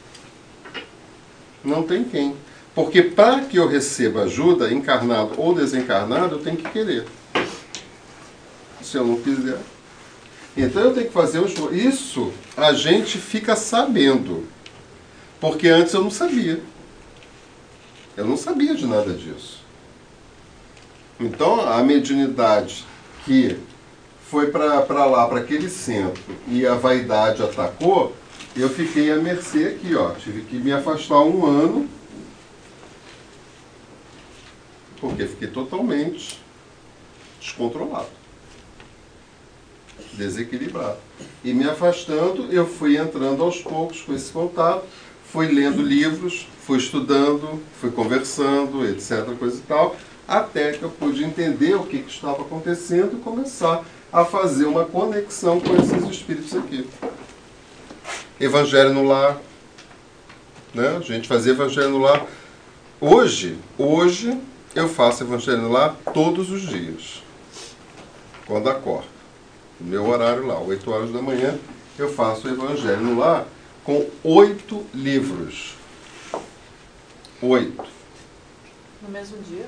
Não tem quem. Porque para que eu receba ajuda, encarnado ou desencarnado, eu tenho que querer. Se eu não quiser. Então eu tenho que fazer o esforço. Isso a gente fica sabendo. Porque antes eu não sabia. Eu não sabia de nada disso. Então a mediunidade que foi para lá, para aquele centro, e a vaidade atacou, eu fiquei à mercê aqui, ó. Tive que me afastar 1 ano, porque fiquei totalmente descontrolado, desequilibrado. E me afastando, eu fui entrando aos poucos com esse contato, fui lendo livros, fui estudando, fui conversando, etc., coisa e tal, até que eu pude entender o que estava acontecendo e começar a fazer uma conexão com esses espíritos aqui. Evangelho no lar, né? A gente fazia evangelho no lar. Hoje eu faço evangelho no lar todos os dias, quando acordo. No meu horário lá, 8 horas da manhã, eu faço o evangelho no lar com 8 livros. 8. No mesmo dia?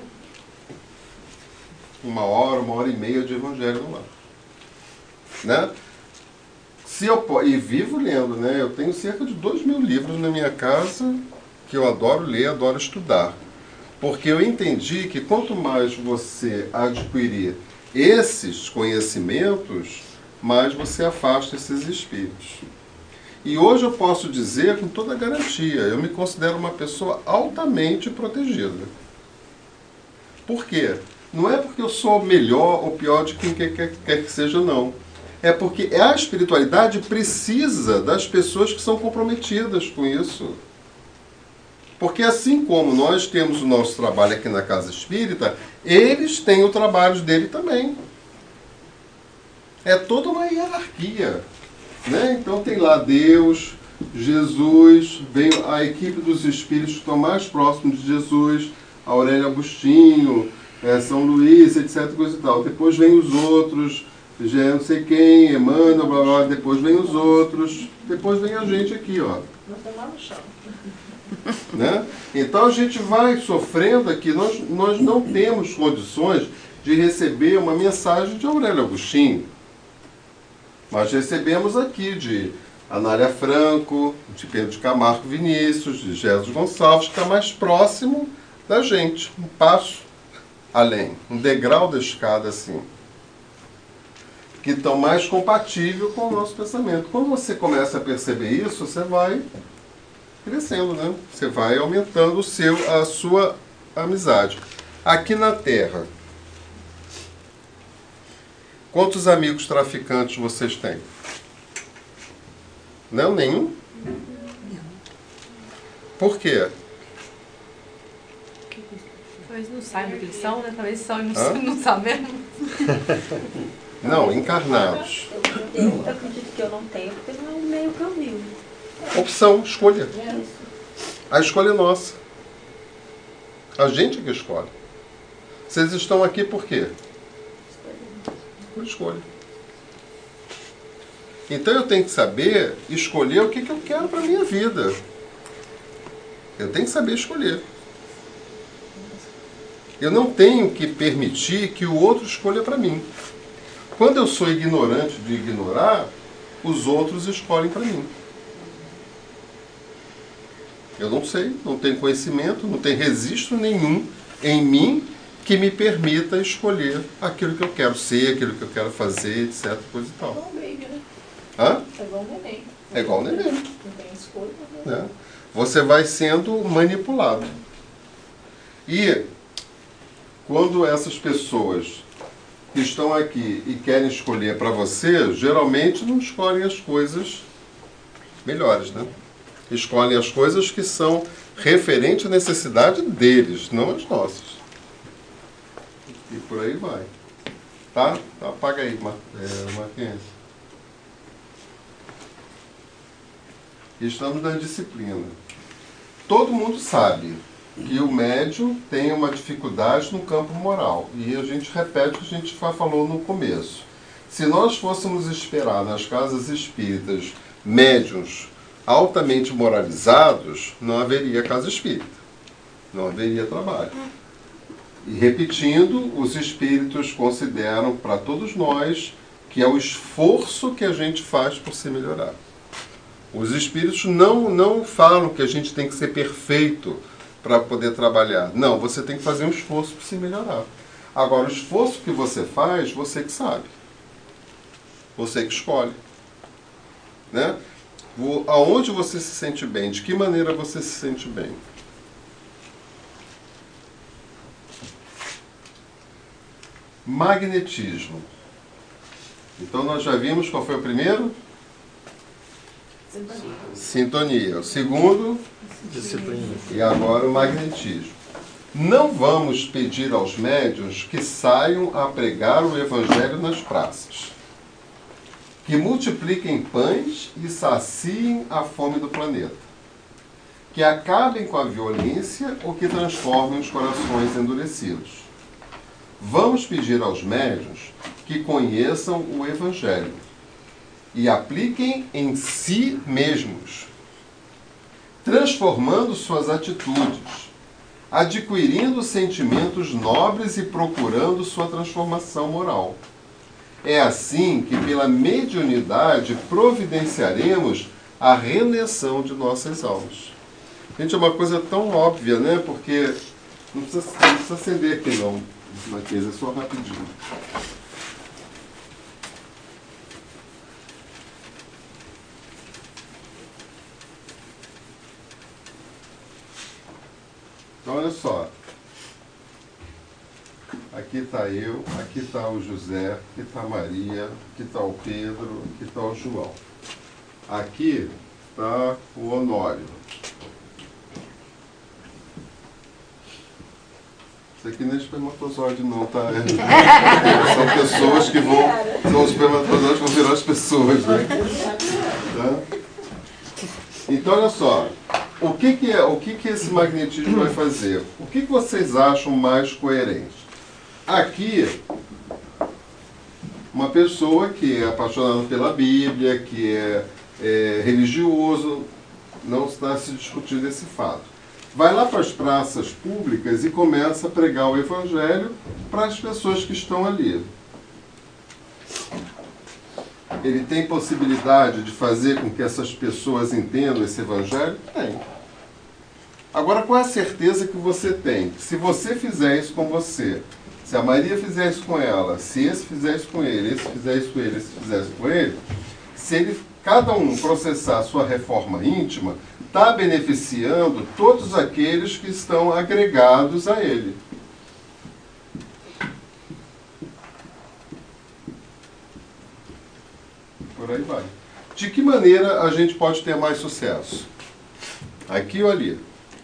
1 hora, 1h30 de evangelho no lar. Né? E vivo lendo, né? Eu tenho cerca de 2.000 livros na minha casa que eu adoro ler, adoro estudar. Porque eu entendi que quanto mais você adquirir esses conhecimentos, mais você afasta esses espíritos. E hoje eu posso dizer com toda garantia, eu me considero uma pessoa altamente protegida. Por quê? Não é porque eu sou melhor ou pior de quem quer que seja, não. É porque a espiritualidade precisa das pessoas que são comprometidas com isso. Porque assim como nós temos o nosso trabalho aqui na Casa Espírita, eles têm o trabalho dele também. É toda uma hierarquia. Né? Então tem lá Deus, Jesus, vem a equipe dos espíritos que estão mais próximos de Jesus, Aurélio Agostinho, São Luís, etc. Coisa e tal. Depois vem os outros, já não sei quem, Emmanuel, blá, blá, depois vem os outros, depois vem a gente aqui, ó. Nós estamos lá no chão. Né? Então a gente vai sofrendo aqui, nós não temos condições de receber uma mensagem de Aurélio Agostinho. Mas recebemos aqui de Anália Franco, de Pedro de Camargo Vinícius, de Jesus Gonçalves, que está mais próximo da gente, um passo além, um degrau da escada assim, que estão mais compatível com o nosso pensamento. Quando você começa a perceber isso, você vai crescendo, né? Você vai aumentando a sua amizade. Aqui na Terra, quantos amigos traficantes vocês têm? Não, nenhum? Por quê? Talvez não saibam o que eles são, né? Talvez são e não sabemos. Não, encarnados. Eu acredito que eu não tenho, porque não é o meio que eu vivo. Opção, escolha. A escolha é nossa. A gente é que escolhe. Vocês estão aqui por quê? Por escolha. Então eu tenho que saber escolher o que eu quero para a minha vida. Eu tenho que saber escolher. Eu não tenho que permitir que o outro escolha para mim. Quando eu sou ignorante de ignorar, os outros escolhem para mim. Eu não sei, não tenho conhecimento, não tenho registro nenhum em mim que me permita escolher aquilo que eu quero ser, aquilo que eu quero fazer, etc. Coisa e É tal. igual o baby, né? Hã? É igual o neném. É igual o neném. Não tem escolha, né? Né? Você vai sendo manipulado. E quando essas pessoas que estão aqui e querem escolher para você, geralmente não escolhem as coisas melhores, né? Escolhem as coisas que são referentes à necessidade deles, não as nossas. E por aí vai. Tá? Então, apaga aí, Marquinhos. Estamos na disciplina. Todo mundo sabe que o médium tem uma dificuldade no campo moral. E a gente repete o que a gente falou no começo. Se nós fôssemos esperar nas casas espíritas médiuns altamente moralizados, não haveria casa espírita. Não haveria trabalho. E repetindo, os espíritos consideram para todos nós que é o esforço que a gente faz por se melhorar. Os espíritos não falam que a gente tem que ser perfeito para poder trabalhar. Não, você tem que fazer um esforço para se melhorar. Agora, o esforço que você faz, você que sabe. Você que escolhe. Né? Aonde você se sente bem? De que maneira você se sente bem? Magnetismo. Então, nós já vimos qual foi o primeiro? Sintonia. O segundo? Disciplina. E agora o magnetismo. Não vamos pedir aos médiuns que saiam a pregar o evangelho nas praças, que multipliquem pães e saciem a fome do planeta, que acabem com a violência ou que transformem os corações endurecidos. Vamos pedir aos médiuns que conheçam o evangelho e apliquem em si mesmos, transformando suas atitudes, adquirindo sentimentos nobres e procurando sua transformação moral. É assim que, pela mediunidade, providenciaremos a redenção de nossas almas. Gente, é uma coisa tão óbvia, né? Porque não precisa acender aqui não, Marquês, é só rapidinho. Então, olha só. Aqui está eu, aqui está o José, aqui está a Maria, aqui está o Pedro, aqui está o João. Aqui está o Honório. Isso aqui não é espermatozoide não, tá? São pessoas que vão... São os espermatozoides que vão virar as pessoas, né? Tá? Então, olha só. O que esse magnetismo vai fazer? O que vocês acham mais coerente? Aqui, uma pessoa que é apaixonada pela Bíblia, que é religioso, não está se discutindo esse fato. Vai lá para as praças públicas e começa a pregar o Evangelho para as pessoas que estão ali. Ele tem possibilidade de fazer com que essas pessoas entendam esse Evangelho? Tem. Agora, qual é a certeza que você tem? Se você fizer isso com você, se a Maria fizer isso com ela, se esse fizer isso com ele, esse fizer isso com ele, esse fizer isso com ele, se ele, cada um processar a sua reforma íntima, está beneficiando todos aqueles que estão agregados a ele. Por aí vai. De que maneira a gente pode ter mais sucesso? Aqui ou ali?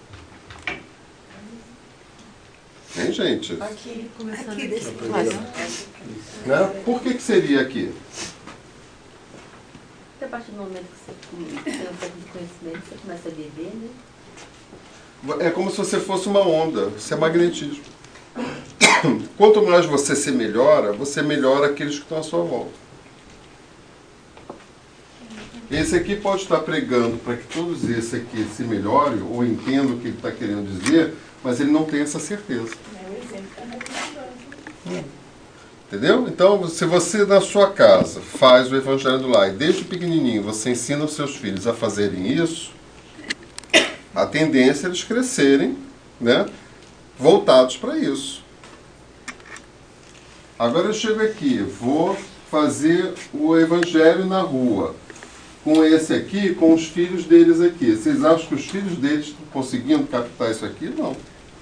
Hein, gente? Aqui, começando Aqui, desse Né? Por que seria aqui? A partir do momento que você tem um pouco de conhecimento, você começa a beber, né? É como se você fosse uma onda. Isso é magnetismo. Quanto mais você se melhora, você melhora aqueles que estão à sua volta. Esse aqui pode estar pregando para que todos esses aqui se melhorem ou entendam o que ele está querendo dizer, mas ele não tem essa certeza. É o exemplo da religião. Entendeu? Então, se você na sua casa faz o Evangelho do Lar e desde pequenininho você ensina os seus filhos a fazerem isso, a tendência é eles crescerem, né, voltados para isso. Agora eu chego aqui, vou fazer o evangelho na rua. Com esse aqui, com os filhos deles aqui. Vocês acham que os filhos deles estão conseguindo captar isso aqui? Não.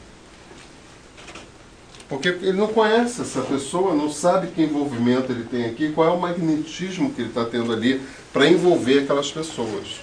Porque ele não conhece essa pessoa, não sabe que envolvimento ele tem aqui, qual é o magnetismo que ele está tendo ali para envolver aquelas pessoas.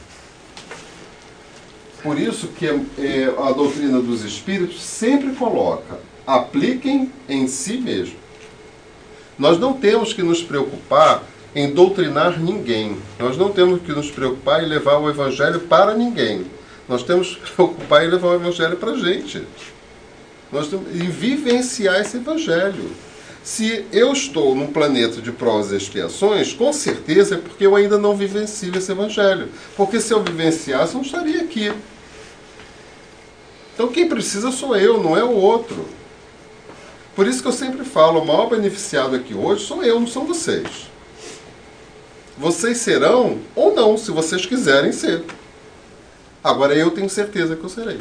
Por isso que a doutrina dos espíritos sempre coloca, apliquem em si mesmo. Nós não temos que nos preocupar em doutrinar ninguém. Nós não temos que nos preocupar em levar o evangelho para ninguém. Nós temos que nos preocupar em levar o evangelho para a gente. Nós temos que vivenciar esse evangelho. Se eu estou num planeta de provas e expiações, com certeza é porque eu ainda não vivencio esse evangelho. Porque se eu vivenciasse, eu não estaria aqui. Então quem precisa sou eu, não é o outro. Por isso que eu sempre falo, o maior beneficiado aqui hoje sou eu, não são vocês. Vocês serão ou não, se vocês quiserem ser. Agora eu tenho certeza que eu serei.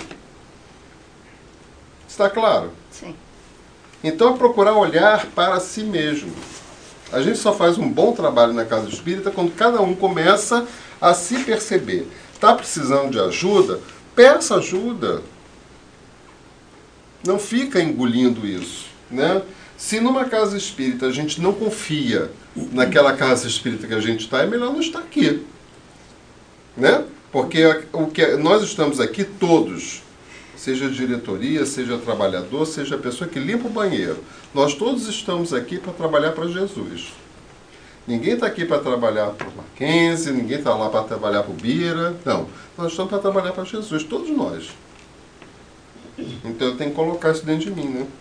Está claro? Sim. Então é procurar olhar para si mesmo. A gente só faz um bom trabalho na casa espírita quando cada um começa a se perceber. Está precisando de ajuda? Peça ajuda. Não fica engolindo isso, né? Se numa casa espírita a gente não confia naquela casa espírita que a gente está, é melhor não estar aqui, né? Porque nós estamos aqui todos, seja diretoria, seja trabalhador, seja a pessoa que limpa o banheiro. Nós todos estamos aqui para trabalhar para Jesus. Ninguém está aqui para trabalhar para o Mackenzie, ninguém está lá para trabalhar para o Bira. Não, nós estamos para trabalhar para Jesus, todos nós. Então eu tenho que colocar isso dentro de mim, né?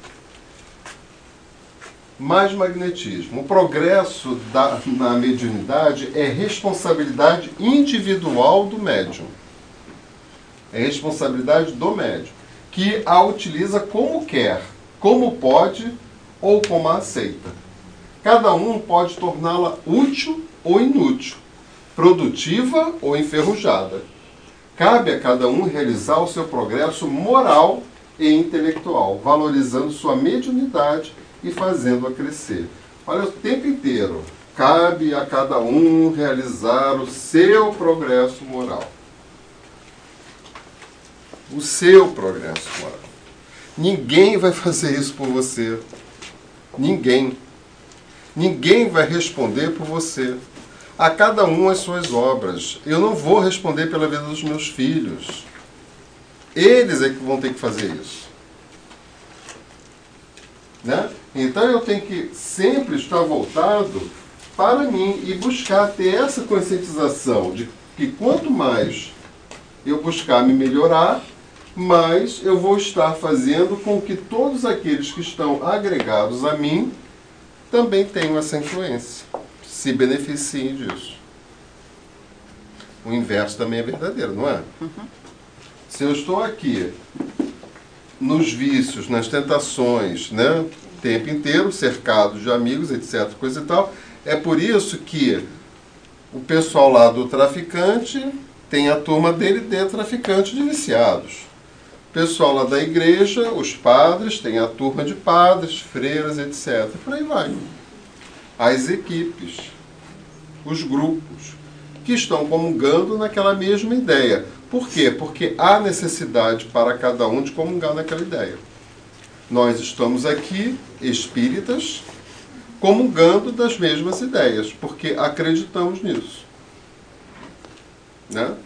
Mais magnetismo. O progresso na mediunidade é responsabilidade individual do médium. É responsabilidade do médium, que a utiliza como quer, como pode ou como a aceita. Cada um pode torná-la útil ou inútil, produtiva ou enferrujada. Cabe a cada um realizar o seu progresso moral e intelectual, valorizando sua mediunidade e fazendo-a crescer. Olha, o tempo inteiro, cabe a cada um realizar o seu progresso moral. O seu progresso moral. Ninguém vai fazer isso por você. Ninguém. Ninguém vai responder por você. A cada um as suas obras. Eu não vou responder pela vida dos meus filhos. Eles é que vão ter que fazer isso. Né? Então eu tenho que sempre estar voltado para mim e buscar ter essa conscientização de que quanto mais eu buscar me melhorar, mais eu vou estar fazendo com que todos aqueles que estão agregados a mim também tenham essa influência, se beneficiem disso. O inverso também é verdadeiro, não é? Se eu estou aqui nos vícios, nas tentações, né, o tempo inteiro, cercado de amigos, etc., coisa e tal, é por isso que o pessoal lá do traficante tem a turma dele de traficante de viciados. O pessoal lá da igreja, os padres, tem a turma de padres, freiras, etc. Por aí vai. As equipes, os grupos, que estão comungando naquela mesma ideia. Por quê? Porque há necessidade para cada um de comungar naquela ideia. Nós estamos aqui, espíritas, comungando das mesmas ideias, porque acreditamos nisso. Né?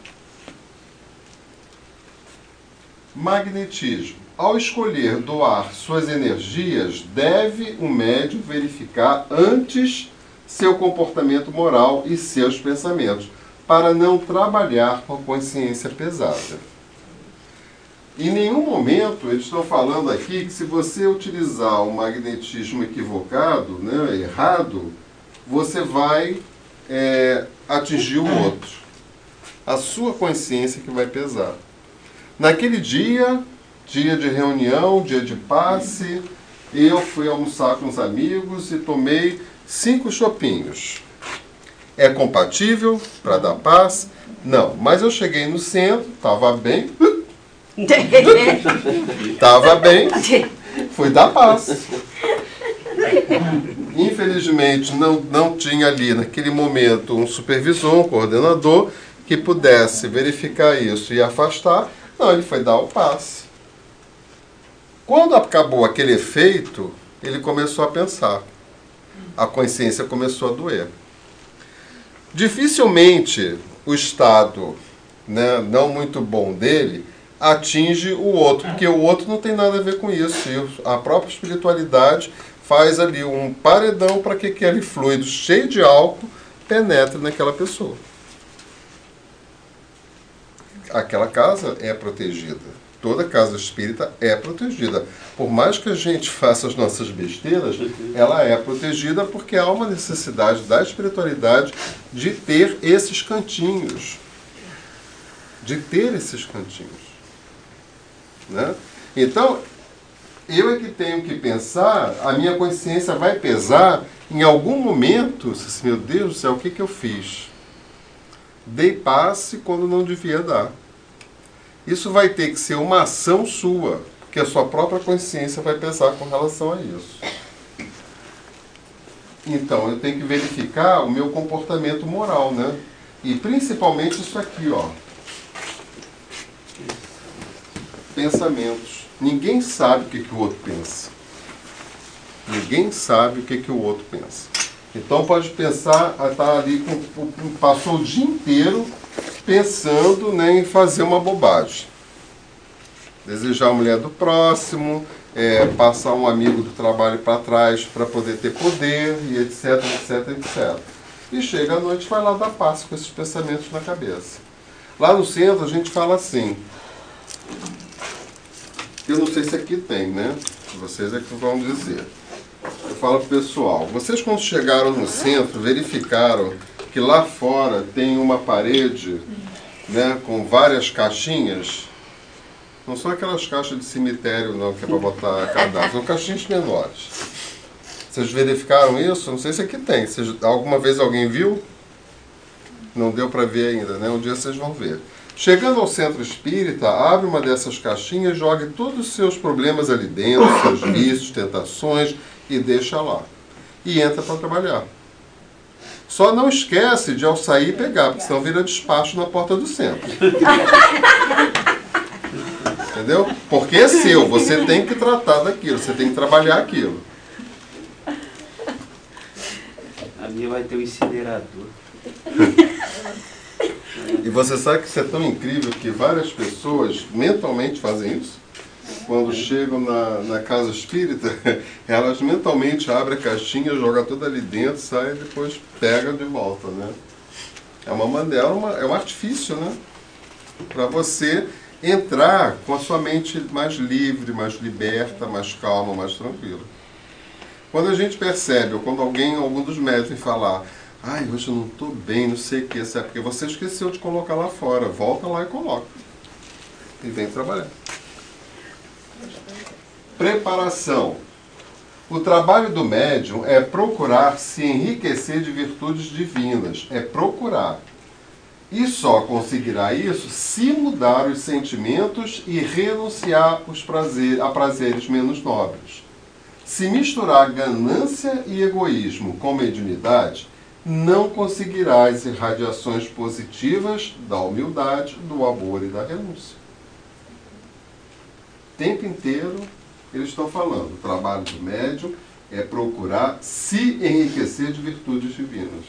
Magnetismo. Ao escolher doar suas energias, deve o médium verificar antes seu comportamento moral e seus pensamentos, para não trabalhar com a consciência pesada. Em nenhum momento eles estão falando aqui que se você utilizar o magnetismo equivocado, né, errado, você vai atingir o outro. A sua consciência que vai pesar. Naquele dia de reunião, dia de passe, eu fui almoçar com os amigos e tomei 5 chopinhos. É compatível para dar paz? Não. Mas eu cheguei no centro, estava bem. Estava bem. Fui dar paz. Infelizmente, não tinha ali, naquele momento, um supervisor, um coordenador, que pudesse verificar isso e afastar. Não, ele foi dar o passe. Quando acabou aquele efeito, ele começou a pensar. A consciência começou a doer. Dificilmente o estado, né, não muito bom dele atinge o outro, porque o outro não tem nada a ver com isso. E a própria espiritualidade faz ali um paredão para que aquele fluido cheio de álcool penetre naquela pessoa. Aquela casa é protegida. Toda casa espírita é protegida. Por mais que a gente faça as nossas besteiras, ela é protegida porque há uma necessidade da espiritualidade de ter esses cantinhos. De ter esses cantinhos. Né? Então, eu é que tenho que pensar, a minha consciência vai pesar em algum momento, assim, meu Deus do céu, o que eu fiz? Dei passe quando não devia dar. Isso vai ter que ser uma ação sua, porque a sua própria consciência vai pesar com relação a isso. Então, eu tenho que verificar o meu comportamento moral, né? E principalmente isso aqui, ó. Pensamentos. Ninguém sabe o que o outro pensa. Ninguém sabe o que o outro pensa. Então pode pensar, tá ali, passou o dia inteiro pensando, né, em fazer uma bobagem. Desejar a mulher do próximo, passar um amigo do trabalho para trás para poder ter poder, e etc, etc, etc. E chega à noite e vai lá dar passo com esses pensamentos na cabeça. Lá no centro a gente fala assim, eu não sei se aqui tem, né? Vocês é que vão dizer. Eu falo pro pessoal, vocês quando chegaram no centro, verificaram que lá fora tem uma parede, né, com várias caixinhas? Não são aquelas caixas de cemitério, não, que é para botar cadastro, são caixinhas menores. Vocês verificaram isso? Não sei se aqui tem. Alguma vez alguém viu? Não deu para ver ainda, né? Um dia vocês vão ver. Chegando ao centro espírita, abre uma dessas caixinhas, jogue todos os seus problemas ali dentro, seus vícios, tentações, e deixa lá. E entra para trabalhar. Só não esquece de, ao sair, pegar, porque senão vira despacho na porta do centro. Entendeu? Porque é seu, você tem que tratar daquilo, você tem que trabalhar aquilo. A minha vai ter um incinerador. E você sabe que isso é tão incrível que várias pessoas mentalmente fazem isso? Quando chegam na casa espírita, elas mentalmente abrem a caixinha, jogam tudo ali dentro, saem e depois pegam de volta, né? É uma maneira, é um artifício, né? Para você entrar com a sua mente mais livre, mais liberta, mais calma, mais tranquila. Quando a gente percebe, ou quando algum dos médicos vem falar, ai, hoje eu não estou bem, não sei o que, é porque você esqueceu de colocar lá fora, volta lá e coloca. E vem trabalhar. Preparação. O trabalho do médium é procurar se enriquecer de virtudes divinas. É procurar. E só conseguirá isso se mudar os sentimentos e renunciar a prazeres menos nobres. Se misturar ganância e egoísmo com mediunidade, não conseguirá as irradiações positivas da humildade, do amor e da renúncia. O tempo inteiro eles estão falando, o trabalho do médium é procurar se enriquecer de virtudes divinas.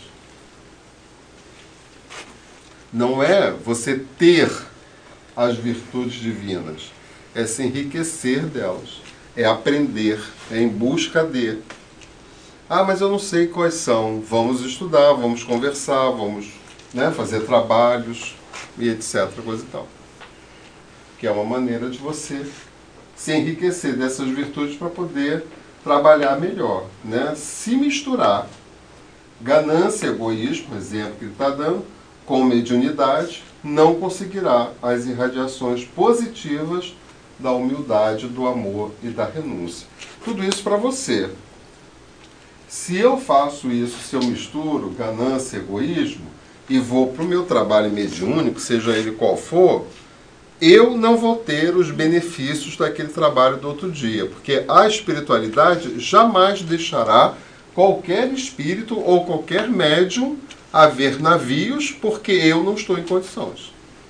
Não é você ter as virtudes divinas, é se enriquecer delas, é aprender, é em busca de. Ah, mas eu não sei quais são. Vamos estudar, vamos conversar, vamos, né, fazer trabalhos e etc, coisa e tal. Que é uma maneira de você se enriquecer dessas virtudes para poder trabalhar melhor, né? Se misturar ganância, egoísmo, exemplo que ele está dando, com mediunidade, não conseguirá as irradiações positivas da humildade, do amor e da renúncia. Tudo isso para você. Se eu faço isso, se eu misturo ganância, egoísmo, e vou para o meu trabalho mediúnico, seja ele qual for, eu não vou ter os benefícios daquele trabalho do outro dia, porque a espiritualidade jamais deixará qualquer espírito ou qualquer médium haver navios porque eu não estou em condições.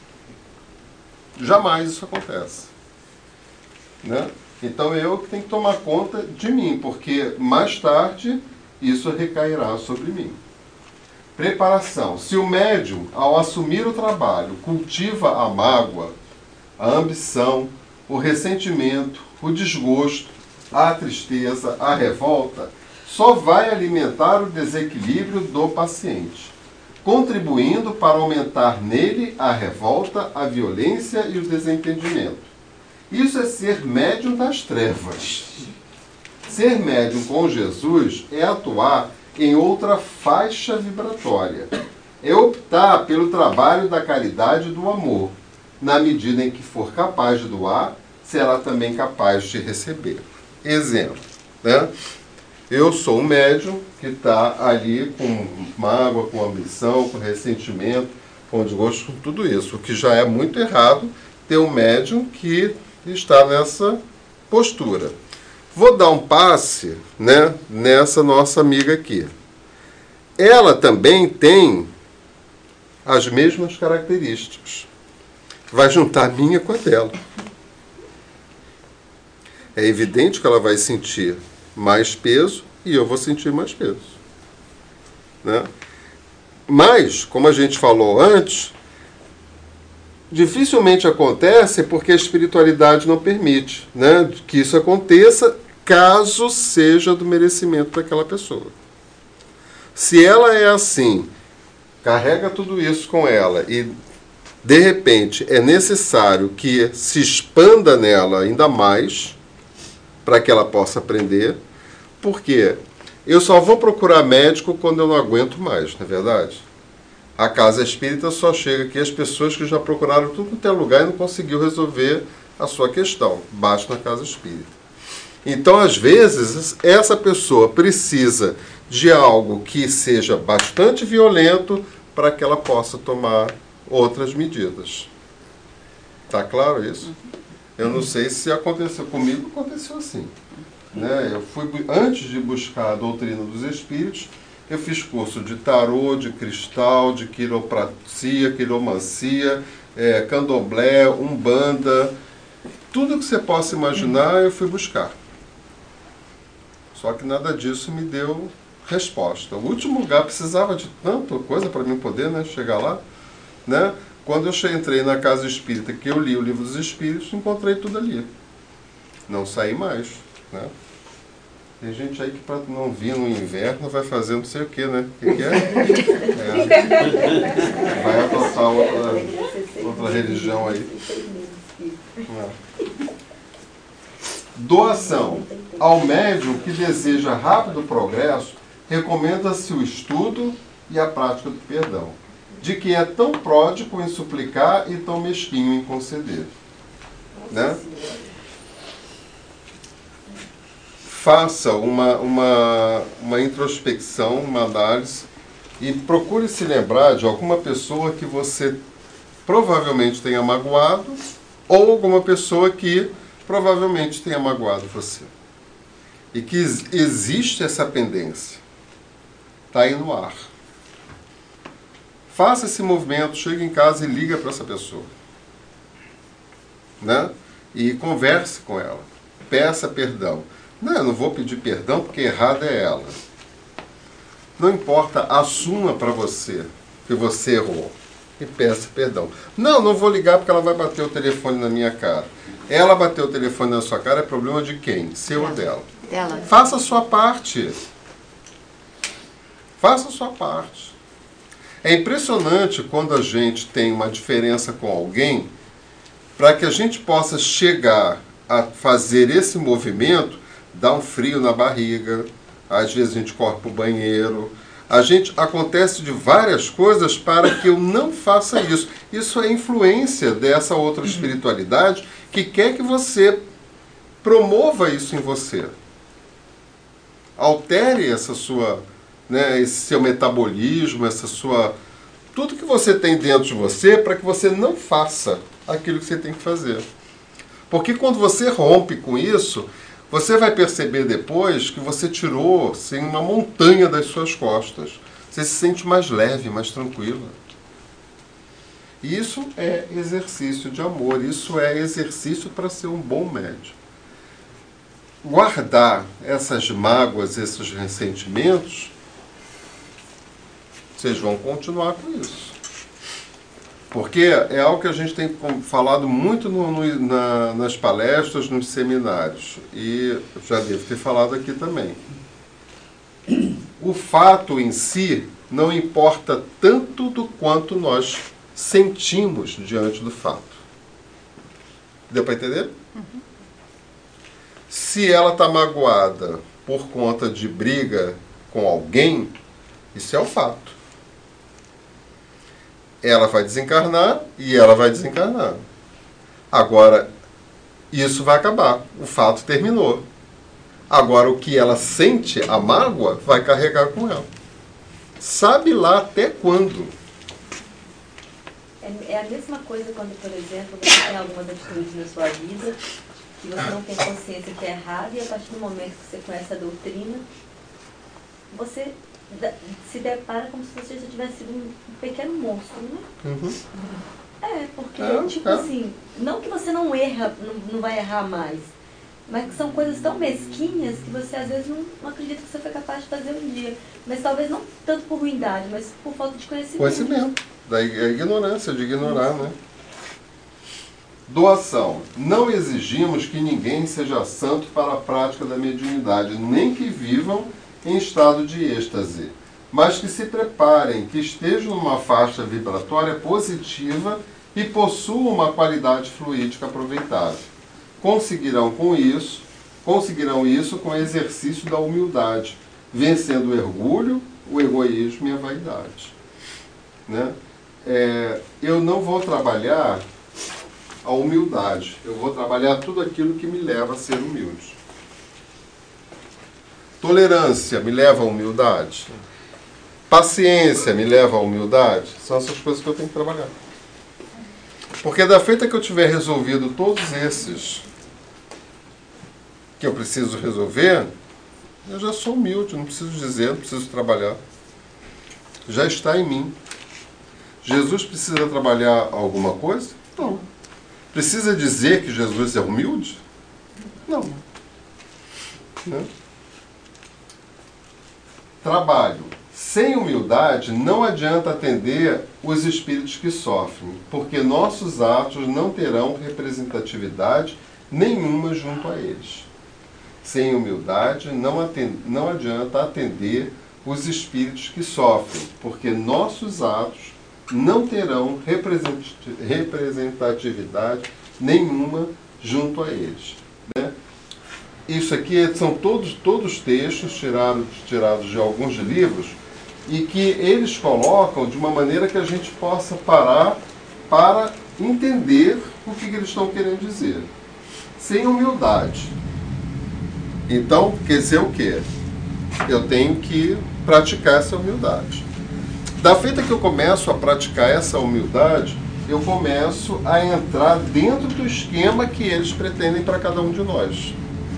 Jamais isso acontece. Né? Então eu que tenho que tomar conta de mim, porque mais tarde isso recairá sobre mim. Preparação. Se o médium, ao assumir o trabalho, cultiva a mágoa, a ambição, o ressentimento, o desgosto, a tristeza, a revolta, só vai alimentar o desequilíbrio do paciente, contribuindo para aumentar nele a revolta, a violência e o desentendimento. Isso é ser médium das trevas. Ser médium com Jesus é atuar em outra faixa vibratória. É optar pelo trabalho da caridade e do amor. Na medida em que for capaz de doar, será também capaz de receber. Exemplo, né? Eu sou um médium que está ali com mágoa, com ambição, com ressentimento, com desgosto, com tudo isso. O que já é muito errado ter um médium que está nessa postura. Vou dar um passe, né, nessa nossa amiga aqui. Ela também tem as mesmas características. Vai juntar a minha com a dela. É evidente que ela vai sentir mais peso e eu vou sentir mais peso. Né? Mas, como a gente falou antes, dificilmente acontece porque a espiritualidade não permite, né, que isso aconteça caso seja do merecimento daquela pessoa. Se ela é assim, carrega tudo isso com ela e de repente é necessário que se expanda nela ainda mais para que ela possa aprender, porque eu só vou procurar médico quando eu não aguento mais, não é verdade? A casa espírita só chega aqui as pessoas que já procuraram tudo quanto é lugar e não conseguiu resolver a sua questão. Basta na casa espírita. Então, às vezes, essa pessoa precisa de algo que seja bastante violento para que ela possa tomar outras medidas. Está claro isso? Eu não sei se aconteceu comigo, aconteceu assim. Né? Eu fui, antes de buscar a doutrina dos espíritos, eu fiz curso de tarô, de cristal, de quiropraxia, quiromancia, candomblé, umbanda, tudo que você possa imaginar eu fui buscar. Só que nada disso me deu resposta. O último lugar precisava de tanta coisa para mim poder, né, chegar lá. Né? Quando eu entrei na casa espírita, que eu li o livro dos espíritos, encontrei tudo ali. Não saí mais. Né? Tem gente aí que para não vir no inverno vai fazer não sei o que, né? O que é? Vai adotar outra religião aí. Doação. Ao médium que deseja rápido progresso, recomenda-se o estudo e a prática do perdão, de que é tão pródigo em suplicar e tão mesquinho em conceder. Né? Faça uma introspecção, uma análise e procure se lembrar de alguma pessoa que você provavelmente tenha magoado ou alguma pessoa que provavelmente tenha magoado você. E que existe essa pendência. Está aí no ar. Faça esse movimento, chegue em casa e liga para essa pessoa. Né? E converse com ela. Peça perdão. Não, eu não vou pedir perdão porque errada é ela. Não importa, assuma para você que você errou e peça perdão. Não, não vou ligar porque ela vai bater o telefone na minha cara. Ela bater o telefone na sua cara é problema de quem? Seu ou dela? Dela. Faça a sua parte. Faça a sua parte. É impressionante quando a gente tem uma diferença com alguém, para que a gente possa chegar a fazer esse movimento, dá um frio na barriga, às vezes a gente corre para o banheiro, acontece de várias coisas para que eu não faça isso. Isso é influência dessa outra espiritualidade que quer que você promova isso em você. Altere essa sua, né, esse seu metabolismo, tudo que você tem dentro de você para que você não faça aquilo que você tem que fazer. Porque quando você rompe com isso, você vai perceber depois que você tirou assim, uma montanha das suas costas. Você se sente mais leve, mais tranquilo. E isso é exercício de amor, isso é exercício para ser um bom médium. Guardar essas mágoas, esses ressentimentos, vocês vão continuar com isso. Porque é algo que a gente tem falado muito nas palestras, nos seminários. E já devo ter falado aqui também. O fato em si não importa tanto do quanto nós sentimos diante do fato. Deu para entender? Uhum. Se ela está magoada por conta de briga com alguém, isso é o fato. Ela vai desencarnar e ela vai desencarnar. Agora, isso vai acabar. O fato terminou. Agora, o que ela sente, a mágoa, vai carregar com ela. Sabe lá até quando. É a mesma coisa quando, por exemplo, você tem algumas atitudes na sua vida que você não tem consciência que é errado, e a partir do momento que você conhece a doutrina, você se depara como se você já tivesse sido um pequeno monstro, né? Uhum. Porque, assim, não que você não erra, não vai errar mais, mas que são coisas tão mesquinhas que você às vezes não acredita que você foi capaz de fazer um dia. Mas talvez não tanto por ruindade, mas por falta de conhecimento. Conhecimento. Da ignorância, de ignorar, né? Doação. Não exigimos que ninguém seja santo para a prática da mediunidade, nem que vivam em estado de êxtase, mas que se preparem, que estejam numa faixa vibratória positiva e possuam uma qualidade fluídica aproveitável. Conseguirão isso com o exercício da humildade, vencendo o orgulho, o egoísmo e a vaidade. Né? Eu não vou trabalhar a humildade, eu vou trabalhar tudo aquilo que me leva a ser humilde. Tolerância me leva à humildade. Paciência me leva à humildade. São essas coisas que eu tenho que trabalhar. Porque da feita que eu tiver resolvido todos esses que eu preciso resolver, eu já sou humilde, não preciso dizer, não preciso trabalhar. Já está em mim. Jesus precisa trabalhar alguma coisa? Não. Precisa dizer que Jesus é humilde? Não. Né? Trabalho. Sem humildade, não adianta atender os espíritos que sofrem, porque nossos atos não terão representatividade nenhuma junto a eles. Sem humildade, não adianta atender os espíritos que sofrem, porque nossos atos não terão representatividade nenhuma junto a eles. Né? Isso aqui são todos textos tirados de alguns livros e que eles colocam de uma maneira que a gente possa parar para entender o que eles estão querendo dizer. Sem humildade. Então, quer dizer o quê? Eu tenho que praticar essa humildade. Da feita que eu começo a praticar essa humildade, eu começo a entrar dentro do esquema que eles pretendem para cada um de nós.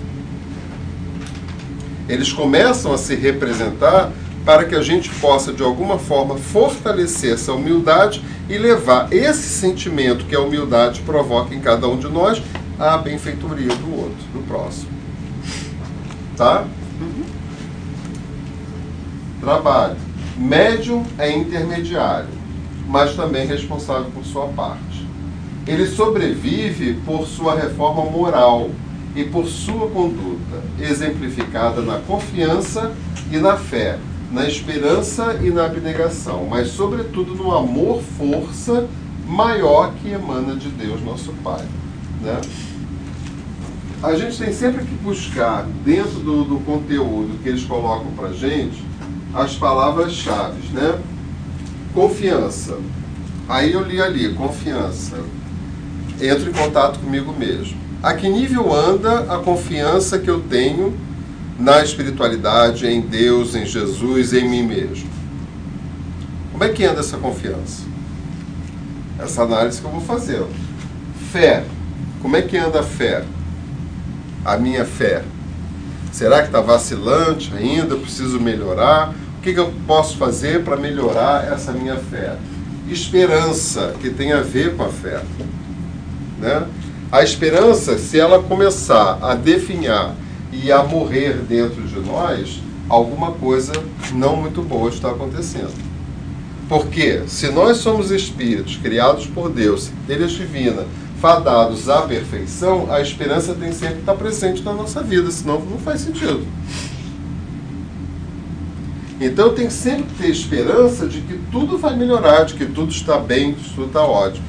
Eles começam a se representar para que a gente possa, de alguma forma, fortalecer essa humildade e levar esse sentimento que a humildade provoca em cada um de nós à benfeitoria do outro, do próximo. Tá? Trabalho. Médium é intermediário, mas também responsável por sua parte. Ele sobrevive por sua reforma moral e por sua conduta, exemplificada na confiança e na fé, na esperança e na abnegação, mas sobretudo no amor-força maior que emana de Deus, nosso Pai. Né? A gente tem sempre que buscar, dentro do conteúdo que eles colocam para a gente, as palavras-chave, né? Confiança. Aí eu li ali, confiança. Entro em contato comigo mesmo. A que nível anda a confiança que eu tenho na espiritualidade, em Deus, em Jesus, em mim mesmo? Como é que anda essa confiança? Essa análise que eu vou fazer. Fé. Como é que anda a fé? A minha fé. Será que está vacilante ainda? Eu preciso melhorar? O que eu posso fazer para melhorar essa minha fé? Esperança, que tem a ver com a fé. Né? A esperança, se ela começar a definhar e a morrer dentro de nós, alguma coisa não muito boa está acontecendo. Porque se nós somos espíritos criados por Deus, telhas divinas, fadados à perfeição, a esperança tem sempre que estar presente na nossa vida, senão não faz sentido. Então tem sempre que ter esperança de que tudo vai melhorar, de que tudo está bem, que tudo está ótimo.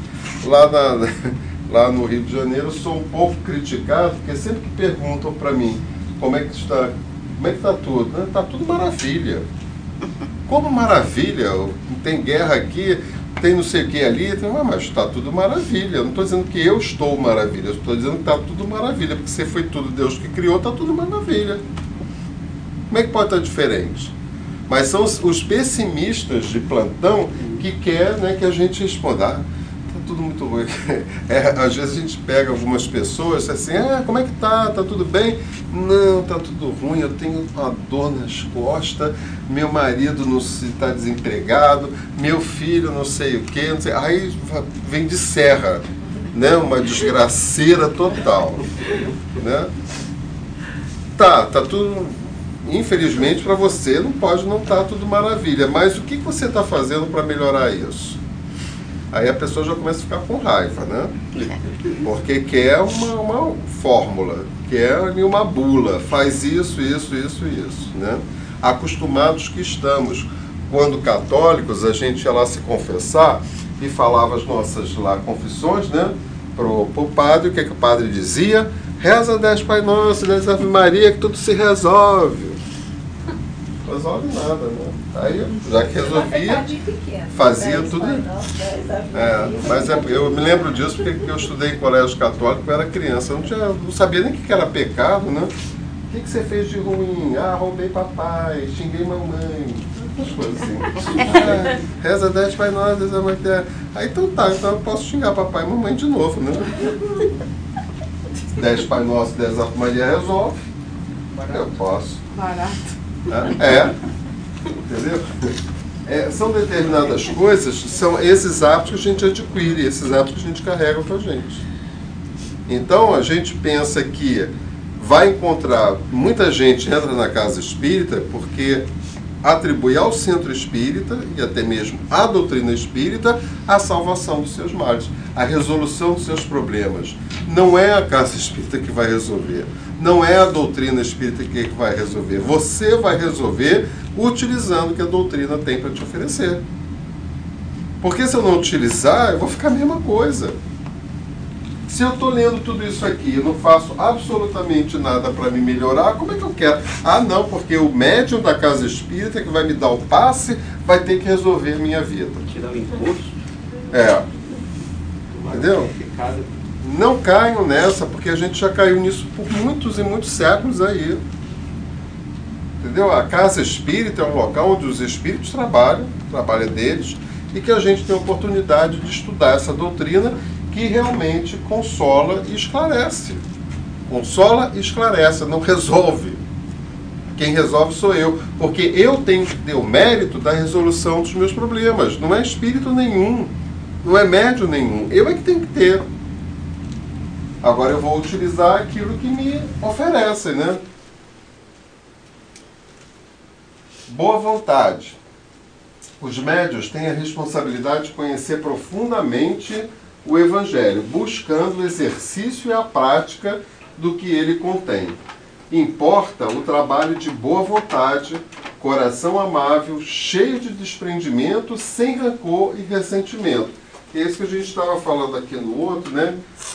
Lá no Rio de Janeiro eu sou um pouco criticado, porque sempre que perguntam para mim como é que está tudo, né? Está tudo maravilha. Como maravilha? Tem guerra aqui, tem não sei o que ali, mas está tudo maravilha. Eu não estou dizendo que eu estou maravilha, eu estou dizendo que está tudo maravilha, porque se foi tudo Deus que criou, está tudo maravilha. Como é que pode estar diferente? Mas são os pessimistas de plantão que querem, né, que a gente responda. Está tudo muito ruim. Às vezes a gente pega algumas pessoas assim, como é que tá? Tá tudo bem? Não, tá tudo ruim, eu tenho uma dor nas costas, meu marido não está desempregado, meu filho não sei o quê, não sei. Aí vem de serra, né? Uma desgraceira total. Né? Tá tudo... Infelizmente para você não pode não estar tudo maravilha, mas o que você está fazendo para melhorar isso? Aí a pessoa já começa a ficar com raiva, né? Porque quer uma fórmula, quer uma bula, faz isso, né? Acostumados que estamos, quando católicos, a gente ia lá se confessar e falava as nossas lá confissões, né? Pro padre, o que o padre dizia? Reza 10 Pai Nosso, 10 Ave Maria, que tudo se resolve. Não resolve nada, né? Aí, já que resolvia, fazia tudo. Mas eu me lembro disso porque eu estudei em colégio católico, eu era criança, eu não sabia nem o que era pecado, né? O que você fez de ruim? Roubei papai, xinguei mamãe, essas coisas assim. Reza 10 Pai Nosso, 10 Ave Maria. Aí então eu posso xingar papai e mamãe de novo, né? 10 Pai Nosso, 10 Ave Maria resolve. Eu posso. Barato. Entendeu? São determinadas coisas, são esses hábitos que a gente adquire, esses hábitos que a gente carrega com a gente. Então a gente pensa que vai encontrar, muita gente entra na casa espírita porque atribui ao centro espírita e até mesmo à doutrina espírita a salvação dos seus males, a resolução dos seus problemas. Não é a casa espírita que vai resolver, não é a doutrina espírita que vai resolver. Você vai resolver utilizando o que a doutrina tem para te oferecer. Porque se eu não utilizar, eu vou ficar a mesma coisa. Se eu estou lendo tudo isso aqui e não faço absolutamente nada para me melhorar, como é que eu quero? Não, porque o médium da casa espírita que vai me dar o passe vai ter que resolver a minha vida. Tirar o impulso. Entendeu? Não caiam nessa, porque a gente já caiu nisso por muitos e muitos séculos aí. Entendeu? A casa espírita é um local onde os espíritos trabalham deles, e que a gente tem a oportunidade de estudar essa doutrina que realmente consola e esclarece. Consola e esclarece, não resolve. Quem resolve sou eu, porque eu tenho que ter o mérito da resolução dos meus problemas. Não é espírito nenhum, não é médium nenhum. Eu é que tenho que ter. Agora eu vou utilizar aquilo que me oferecem, né? Boa vontade. Os médiuns têm a responsabilidade de conhecer profundamente o Evangelho, buscando o exercício e a prática do que ele contém. Importa o trabalho de boa vontade, coração amável, cheio de desprendimento, sem rancor e ressentimento. É isso que a gente estava falando aqui no outro, né?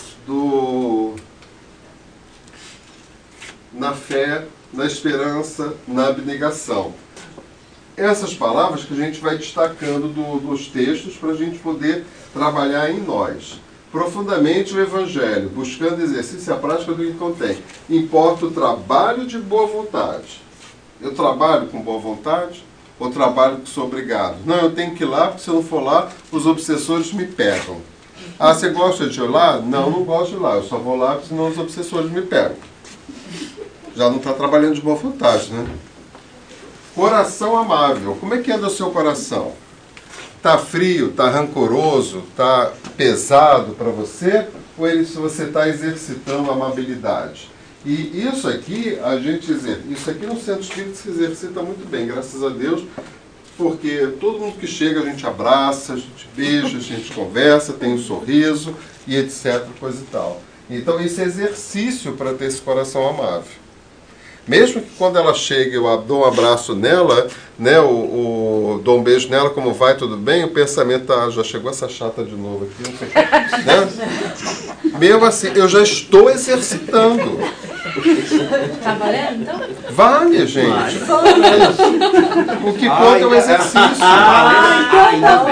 Na fé, na esperança, na abnegação. Essas palavras que a gente vai destacando dos textos para a gente poder trabalhar em nós. Profundamente o Evangelho, buscando exercício e a prática do que contém. Importa o trabalho de boa vontade. Eu trabalho com boa vontade ou trabalho que sou obrigado? Não, eu tenho que ir lá, porque se eu não for lá, os obsessores me pegam. Ah, você gosta de ir lá? Não, não gosto de ir lá. Eu só vou lá porque senão os obsessores me pegam. Já não está trabalhando de boa vontade, né? Coração amável. Como é que anda o seu coração? Está frio, está rancoroso, está pesado para você? Ou você está exercitando a amabilidade? E isso aqui, isso aqui no centro espírita se exercita muito bem, graças a Deus, porque todo mundo que chega a gente abraça, a gente beija, a gente conversa, tem um sorriso e etc, coisa e tal. Então isso é exercício para ter esse coração amável. Mesmo que quando ela chega eu dou um abraço nela, né, dou um beijo nela, como vai, tudo bem? O pensamento já chegou essa chata de novo aqui, não sei o que, né? Mesmo assim, eu já estou exercitando. Tá valendo, então? Vale, gente. O que conta é o exercício. Ainda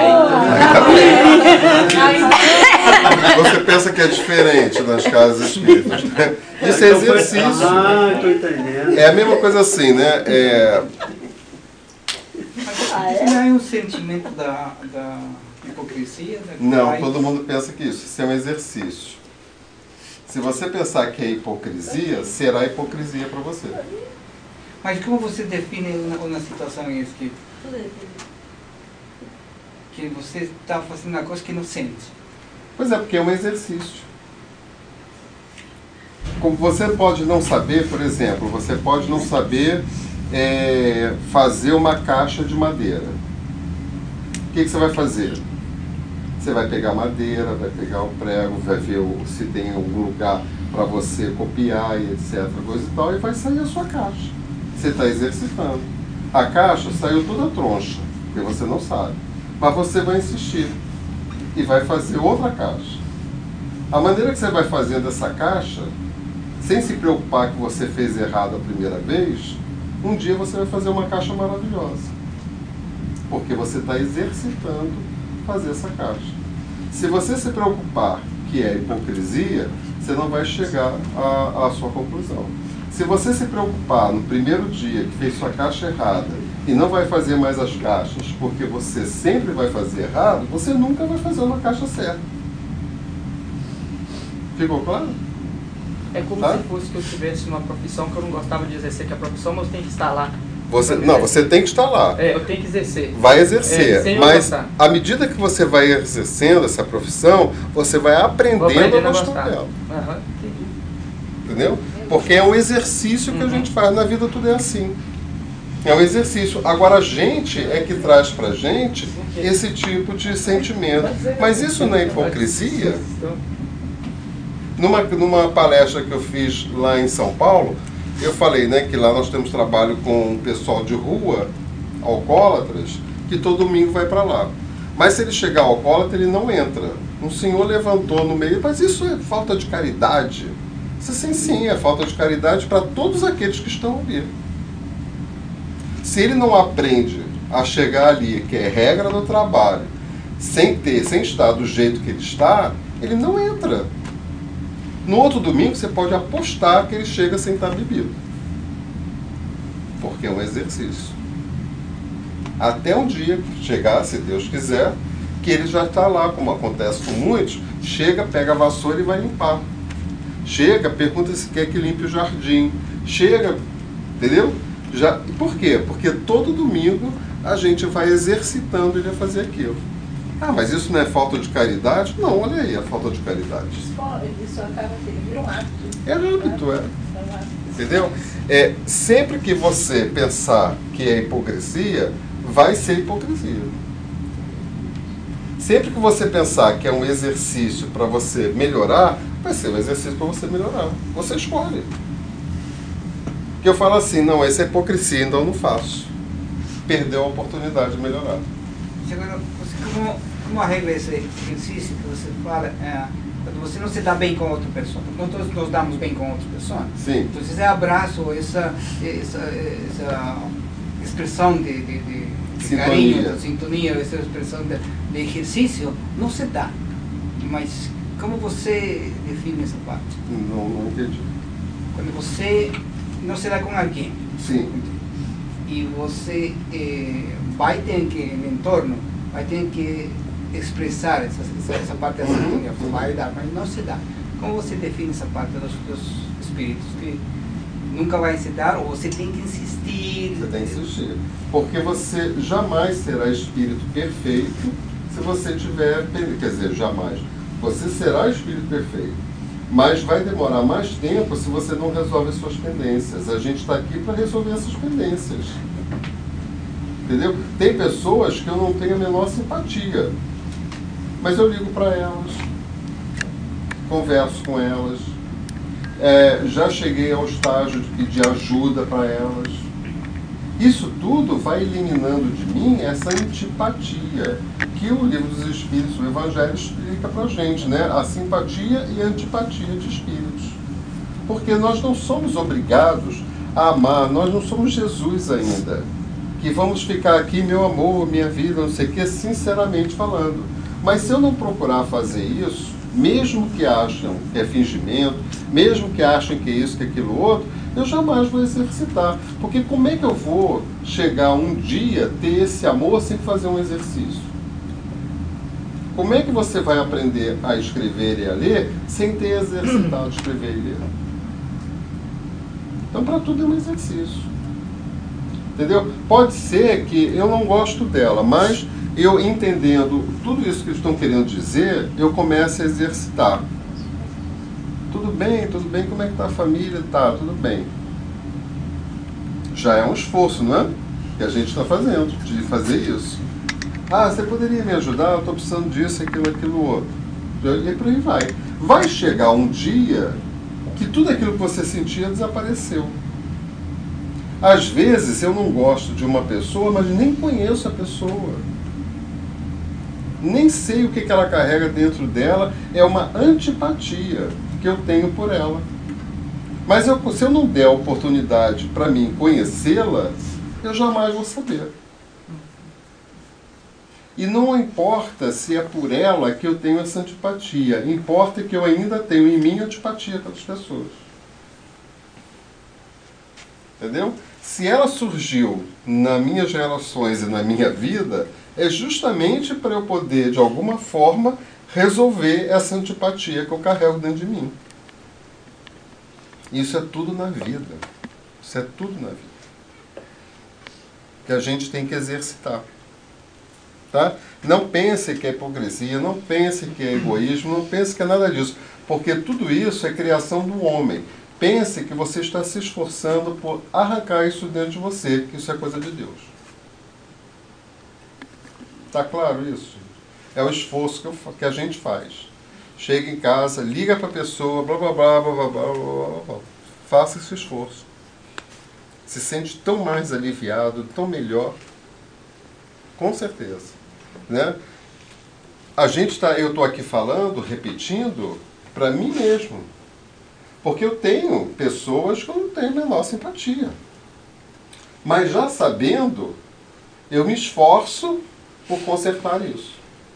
bem. Você pensa que é diferente nas casas espíritas, né? Isso é exercício. Ah, estou entendendo. É a mesma coisa assim, né? Não é um sentimento da hipocrisia? Não, todo mundo pensa que isso é um exercício. Se você pensar que é hipocrisia, será hipocrisia para você. Mas como você define uma situação em que você está fazendo uma coisa que não sente? Pois é, porque é um exercício. Como você pode não saber, por exemplo, você pode não saber fazer uma caixa de madeira. O que você vai fazer? Você vai pegar madeira, vai pegar o prego, vai ver se tem algum lugar para você copiar e etc, coisa e tal, e vai sair a sua caixa. Você está exercitando. A caixa saiu toda troncha, porque você não sabe. Mas você vai insistir e vai fazer outra caixa. A maneira que você vai fazendo essa caixa, sem se preocupar que você fez errado a primeira vez, um dia você vai fazer uma caixa maravilhosa. Porque você está exercitando fazer essa caixa. Se você se preocupar que é hipocrisia, você não vai chegar à sua conclusão. Se você se preocupar no primeiro dia que fez sua caixa errada e não vai fazer mais as caixas porque você sempre vai fazer errado, você nunca vai fazer uma caixa certa. Ficou claro? É como se fosse que eu tivesse uma profissão que eu não gostava de exercer, que é a profissão, mas eu tenho que estar lá. Você tem que estar lá. Eu tenho que exercer. Vai exercer, mas gostar. à medida que você vai exercendo essa profissão, você vai aprendendo a gostar dela. Uhum. Entendeu? Porque é um exercício que a gente faz. Na vida tudo é assim. É um exercício. Agora a gente é que traz pra gente esse tipo de sentimento. Mas isso não é hipocrisia? Numa palestra que eu fiz lá em São Paulo, eu falei, né, que lá nós temos trabalho com o pessoal de rua, alcoólatras, que todo domingo vai para lá. Mas se ele chegar alcoólatra, ele não entra. Um senhor levantou no meio, mas isso é falta de caridade? Sim, é falta de caridade para todos aqueles que estão ali. Se ele não aprende a chegar ali, que é regra do trabalho, sem estar do jeito que ele está, ele não entra. No outro domingo, você pode apostar que ele chega sem estar bebido. Porque é um exercício. Até um dia chegar, se Deus quiser, que ele já está lá, como acontece com muitos, chega, pega a vassoura e vai limpar. Chega, pergunta se quer que limpe o jardim. Chega, entendeu? E por quê? Porque todo domingo a gente vai exercitando ele a fazer aquilo. Ah, mas isso não é falta de caridade? Não, olha aí a falta de caridade. Isso acaba sendo um hábito. É hábito, Entendeu? Sempre que você pensar que é hipocrisia, vai ser hipocrisia. Sempre que você pensar que é um exercício para você melhorar, vai ser um exercício para você melhorar. Você escolhe. Porque eu falo assim, não, essa é hipocrisia, então eu não faço. Perdeu a oportunidade de melhorar. Agora, como arregla esse exercício que você fala, quando você não se dá bem com outra pessoa, não todos nos damos bem com outra pessoa? Sim. Então, esse abraço, essa expressão de carinho, de sintonia, essa expressão de exercício, não se dá. Mas como você define essa parte? Não entendi. Quando você não se dá com alguém, sim, e você vai ter que, no entorno, vai ter que expressar essa parte da sintonia, vai dar, mas não se dá. Como você define essa parte dos espíritos que nunca vai se dar, ou você tem que insistir? Você tem que insistir. Porque você jamais será espírito perfeito se você tiver... Quer dizer, jamais. Você será espírito perfeito. Mas vai demorar mais tempo se você não resolve as suas pendências. A gente está aqui para resolver essas pendências. Entendeu? Tem pessoas que eu não tenho a menor simpatia. Mas eu ligo para elas. Converso com elas. Já cheguei ao estágio de pedir ajuda para elas. Isso tudo vai eliminando de mim essa antipatia que o Livro dos Espíritos, o Evangelho, explica para a gente, né? A simpatia e a antipatia de espíritos. Porque nós não somos obrigados a amar, nós não somos Jesus ainda. Que vamos ficar aqui, meu amor, minha vida, não sei o que, sinceramente falando. Mas se eu não procurar fazer isso, mesmo que achem que é fingimento, mesmo que achem que é isso, que é aquilo outro, eu jamais vou exercitar. Porque como é que eu vou chegar um dia a ter esse amor sem fazer um exercício? Como é que você vai aprender a escrever e a ler sem ter exercitado escrever e ler? Então, para tudo é um exercício. Entendeu? Pode ser que eu não gosto dela, mas eu entendendo tudo isso que eles estão querendo dizer, eu comece a exercitar. Tudo bem, como é que está a família? Tá, tudo bem. Já é um esforço, não é? Que a gente está fazendo, de fazer isso. Ah, você poderia me ajudar? Eu estou precisando disso, aquilo, outro. E por aí vai. Vai chegar um dia que tudo aquilo que você sentia desapareceu. Às vezes eu não gosto de uma pessoa, mas nem conheço a pessoa. Nem sei o que ela carrega dentro dela. É uma antipatia que eu tenho por ela. Mas se eu não der a oportunidade para mim conhecê-la, eu jamais vou saber. E não importa se é por ela que eu tenho essa antipatia. Importa que eu ainda tenho em mim antipatia pelas pessoas. Entendeu? Se ela surgiu nas minhas relações e na minha vida, é justamente para eu poder, de alguma forma, resolver essa antipatia que eu carrego dentro de mim. Isso é tudo na vida. Isso é tudo na vida. Que a gente tem que exercitar. Tá? Não pense que é hipocrisia, não pense que é egoísmo, não pense que é nada disso. Porque tudo isso é criação do homem. Pense que você está se esforçando por arrancar isso dentro de você, que isso é coisa de Deus. Está claro isso? É o esforço que a gente faz. Chega em casa, liga para a pessoa, blá blá blá blá blá blá blá blá. Faça esse esforço. Se sente tão mais aliviado, tão melhor. Com certeza. Né? Eu estou aqui falando, repetindo, para mim mesmo. Porque eu tenho pessoas que eu não tenho a menor simpatia. Mas já sabendo, eu me esforço por consertar isso.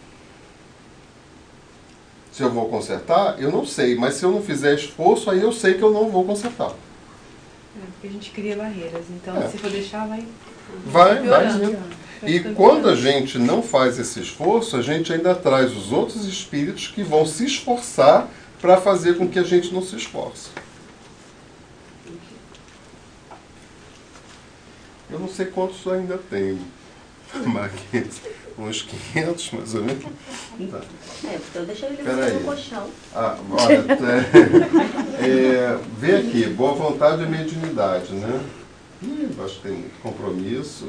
Se eu vou consertar, eu não sei. Mas se eu não fizer esforço, aí eu sei que eu não vou consertar. Porque a gente cria barreiras. Então, se for deixar, vai indo. E quando a gente não faz esse esforço, a gente ainda traz os outros espíritos que vão se esforçar para fazer com que a gente não se esforce. Eu não sei quantos ainda tem. Uns 500, mais ou menos. Tá. Então deixa ele levar no colchão. Olha, vê aqui, boa vontade e mediunidade, né? Acho que tem muito compromisso,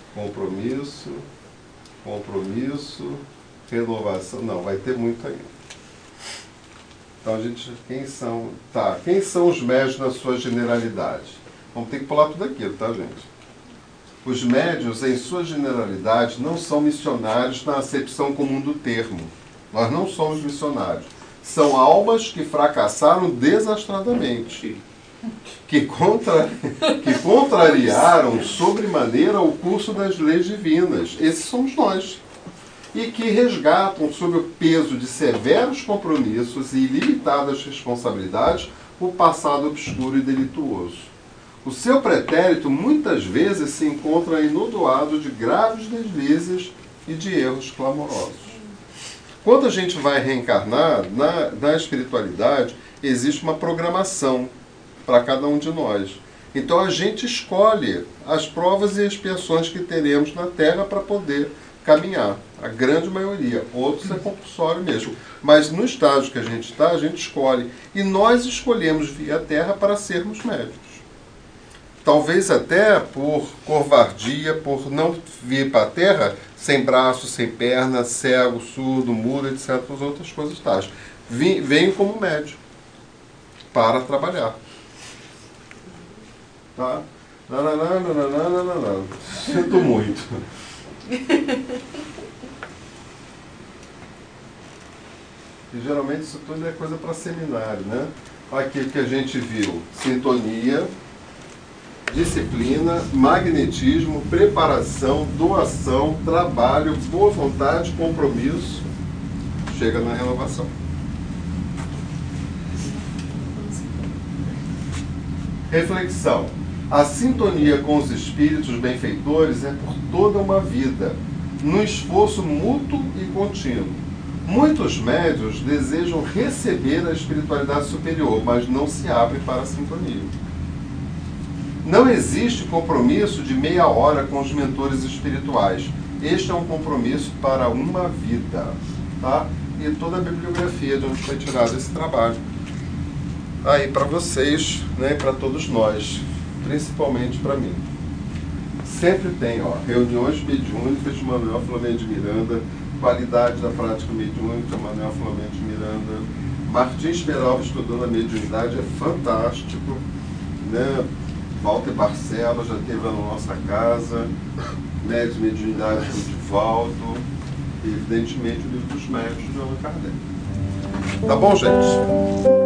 renovação. Não, vai ter muito ainda. Então, quem são os médiuns na sua generalidade? Vamos ter que pular tudo aquilo, tá, gente? Os médiuns, em sua generalidade, não são missionários na acepção comum do termo. Nós não somos missionários. São almas que fracassaram desastradamente. Que contrariaram sobremaneira o curso das leis divinas. Esses somos nós. E que resgatam, sob o peso de severos compromissos e ilimitadas responsabilidades, o passado obscuro e delituoso. O seu pretérito muitas vezes se encontra enodoado de graves deslizes e de erros clamorosos. Quando a gente vai reencarnar, na espiritualidade, existe uma programação para cada um de nós. Então a gente escolhe as provas e expiações que teremos na Terra para poder caminhar. A grande maioria. Outros é compulsório mesmo. Mas no estágio que a gente está, a gente escolhe. E nós escolhemos vir à Terra para sermos médicos. Talvez até por covardia, por não vir para a Terra sem braço, sem perna, cego, surdo, mudo, etc. As outras coisas tais. Venho como médico para trabalhar. Tá? Não. Sinto muito. E geralmente isso tudo é coisa para seminário, né? Aqui o que a gente viu: sintonia, disciplina, magnetismo, preparação, doação, trabalho, boa vontade, compromisso. Chega na renovação. Reflexão. A sintonia com os espíritos benfeitores é por toda uma vida, num esforço mútuo e contínuo. Muitos médiuns desejam receber a espiritualidade superior, mas não se abrem para a sintonia. Não existe compromisso de meia hora com os mentores espirituais. Este é um compromisso para uma vida. Tá? E toda a bibliografia de onde foi tirado esse trabalho. Aí para vocês, né, e para todos nós, principalmente para mim. Sempre tem, ó, reuniões mediúnicas de Manuel Flamengo de Miranda, qualidade da prática mediúnica, Manuel Flamengo de Miranda. Martins Peralva estudando a mediunidade, é fantástico, né? Walter Barcelos já esteve lá na nossa casa, Médios Mediunidade do Divaldo, e evidentemente o livro dos médios de Allan Kardec. Tá bom, gente?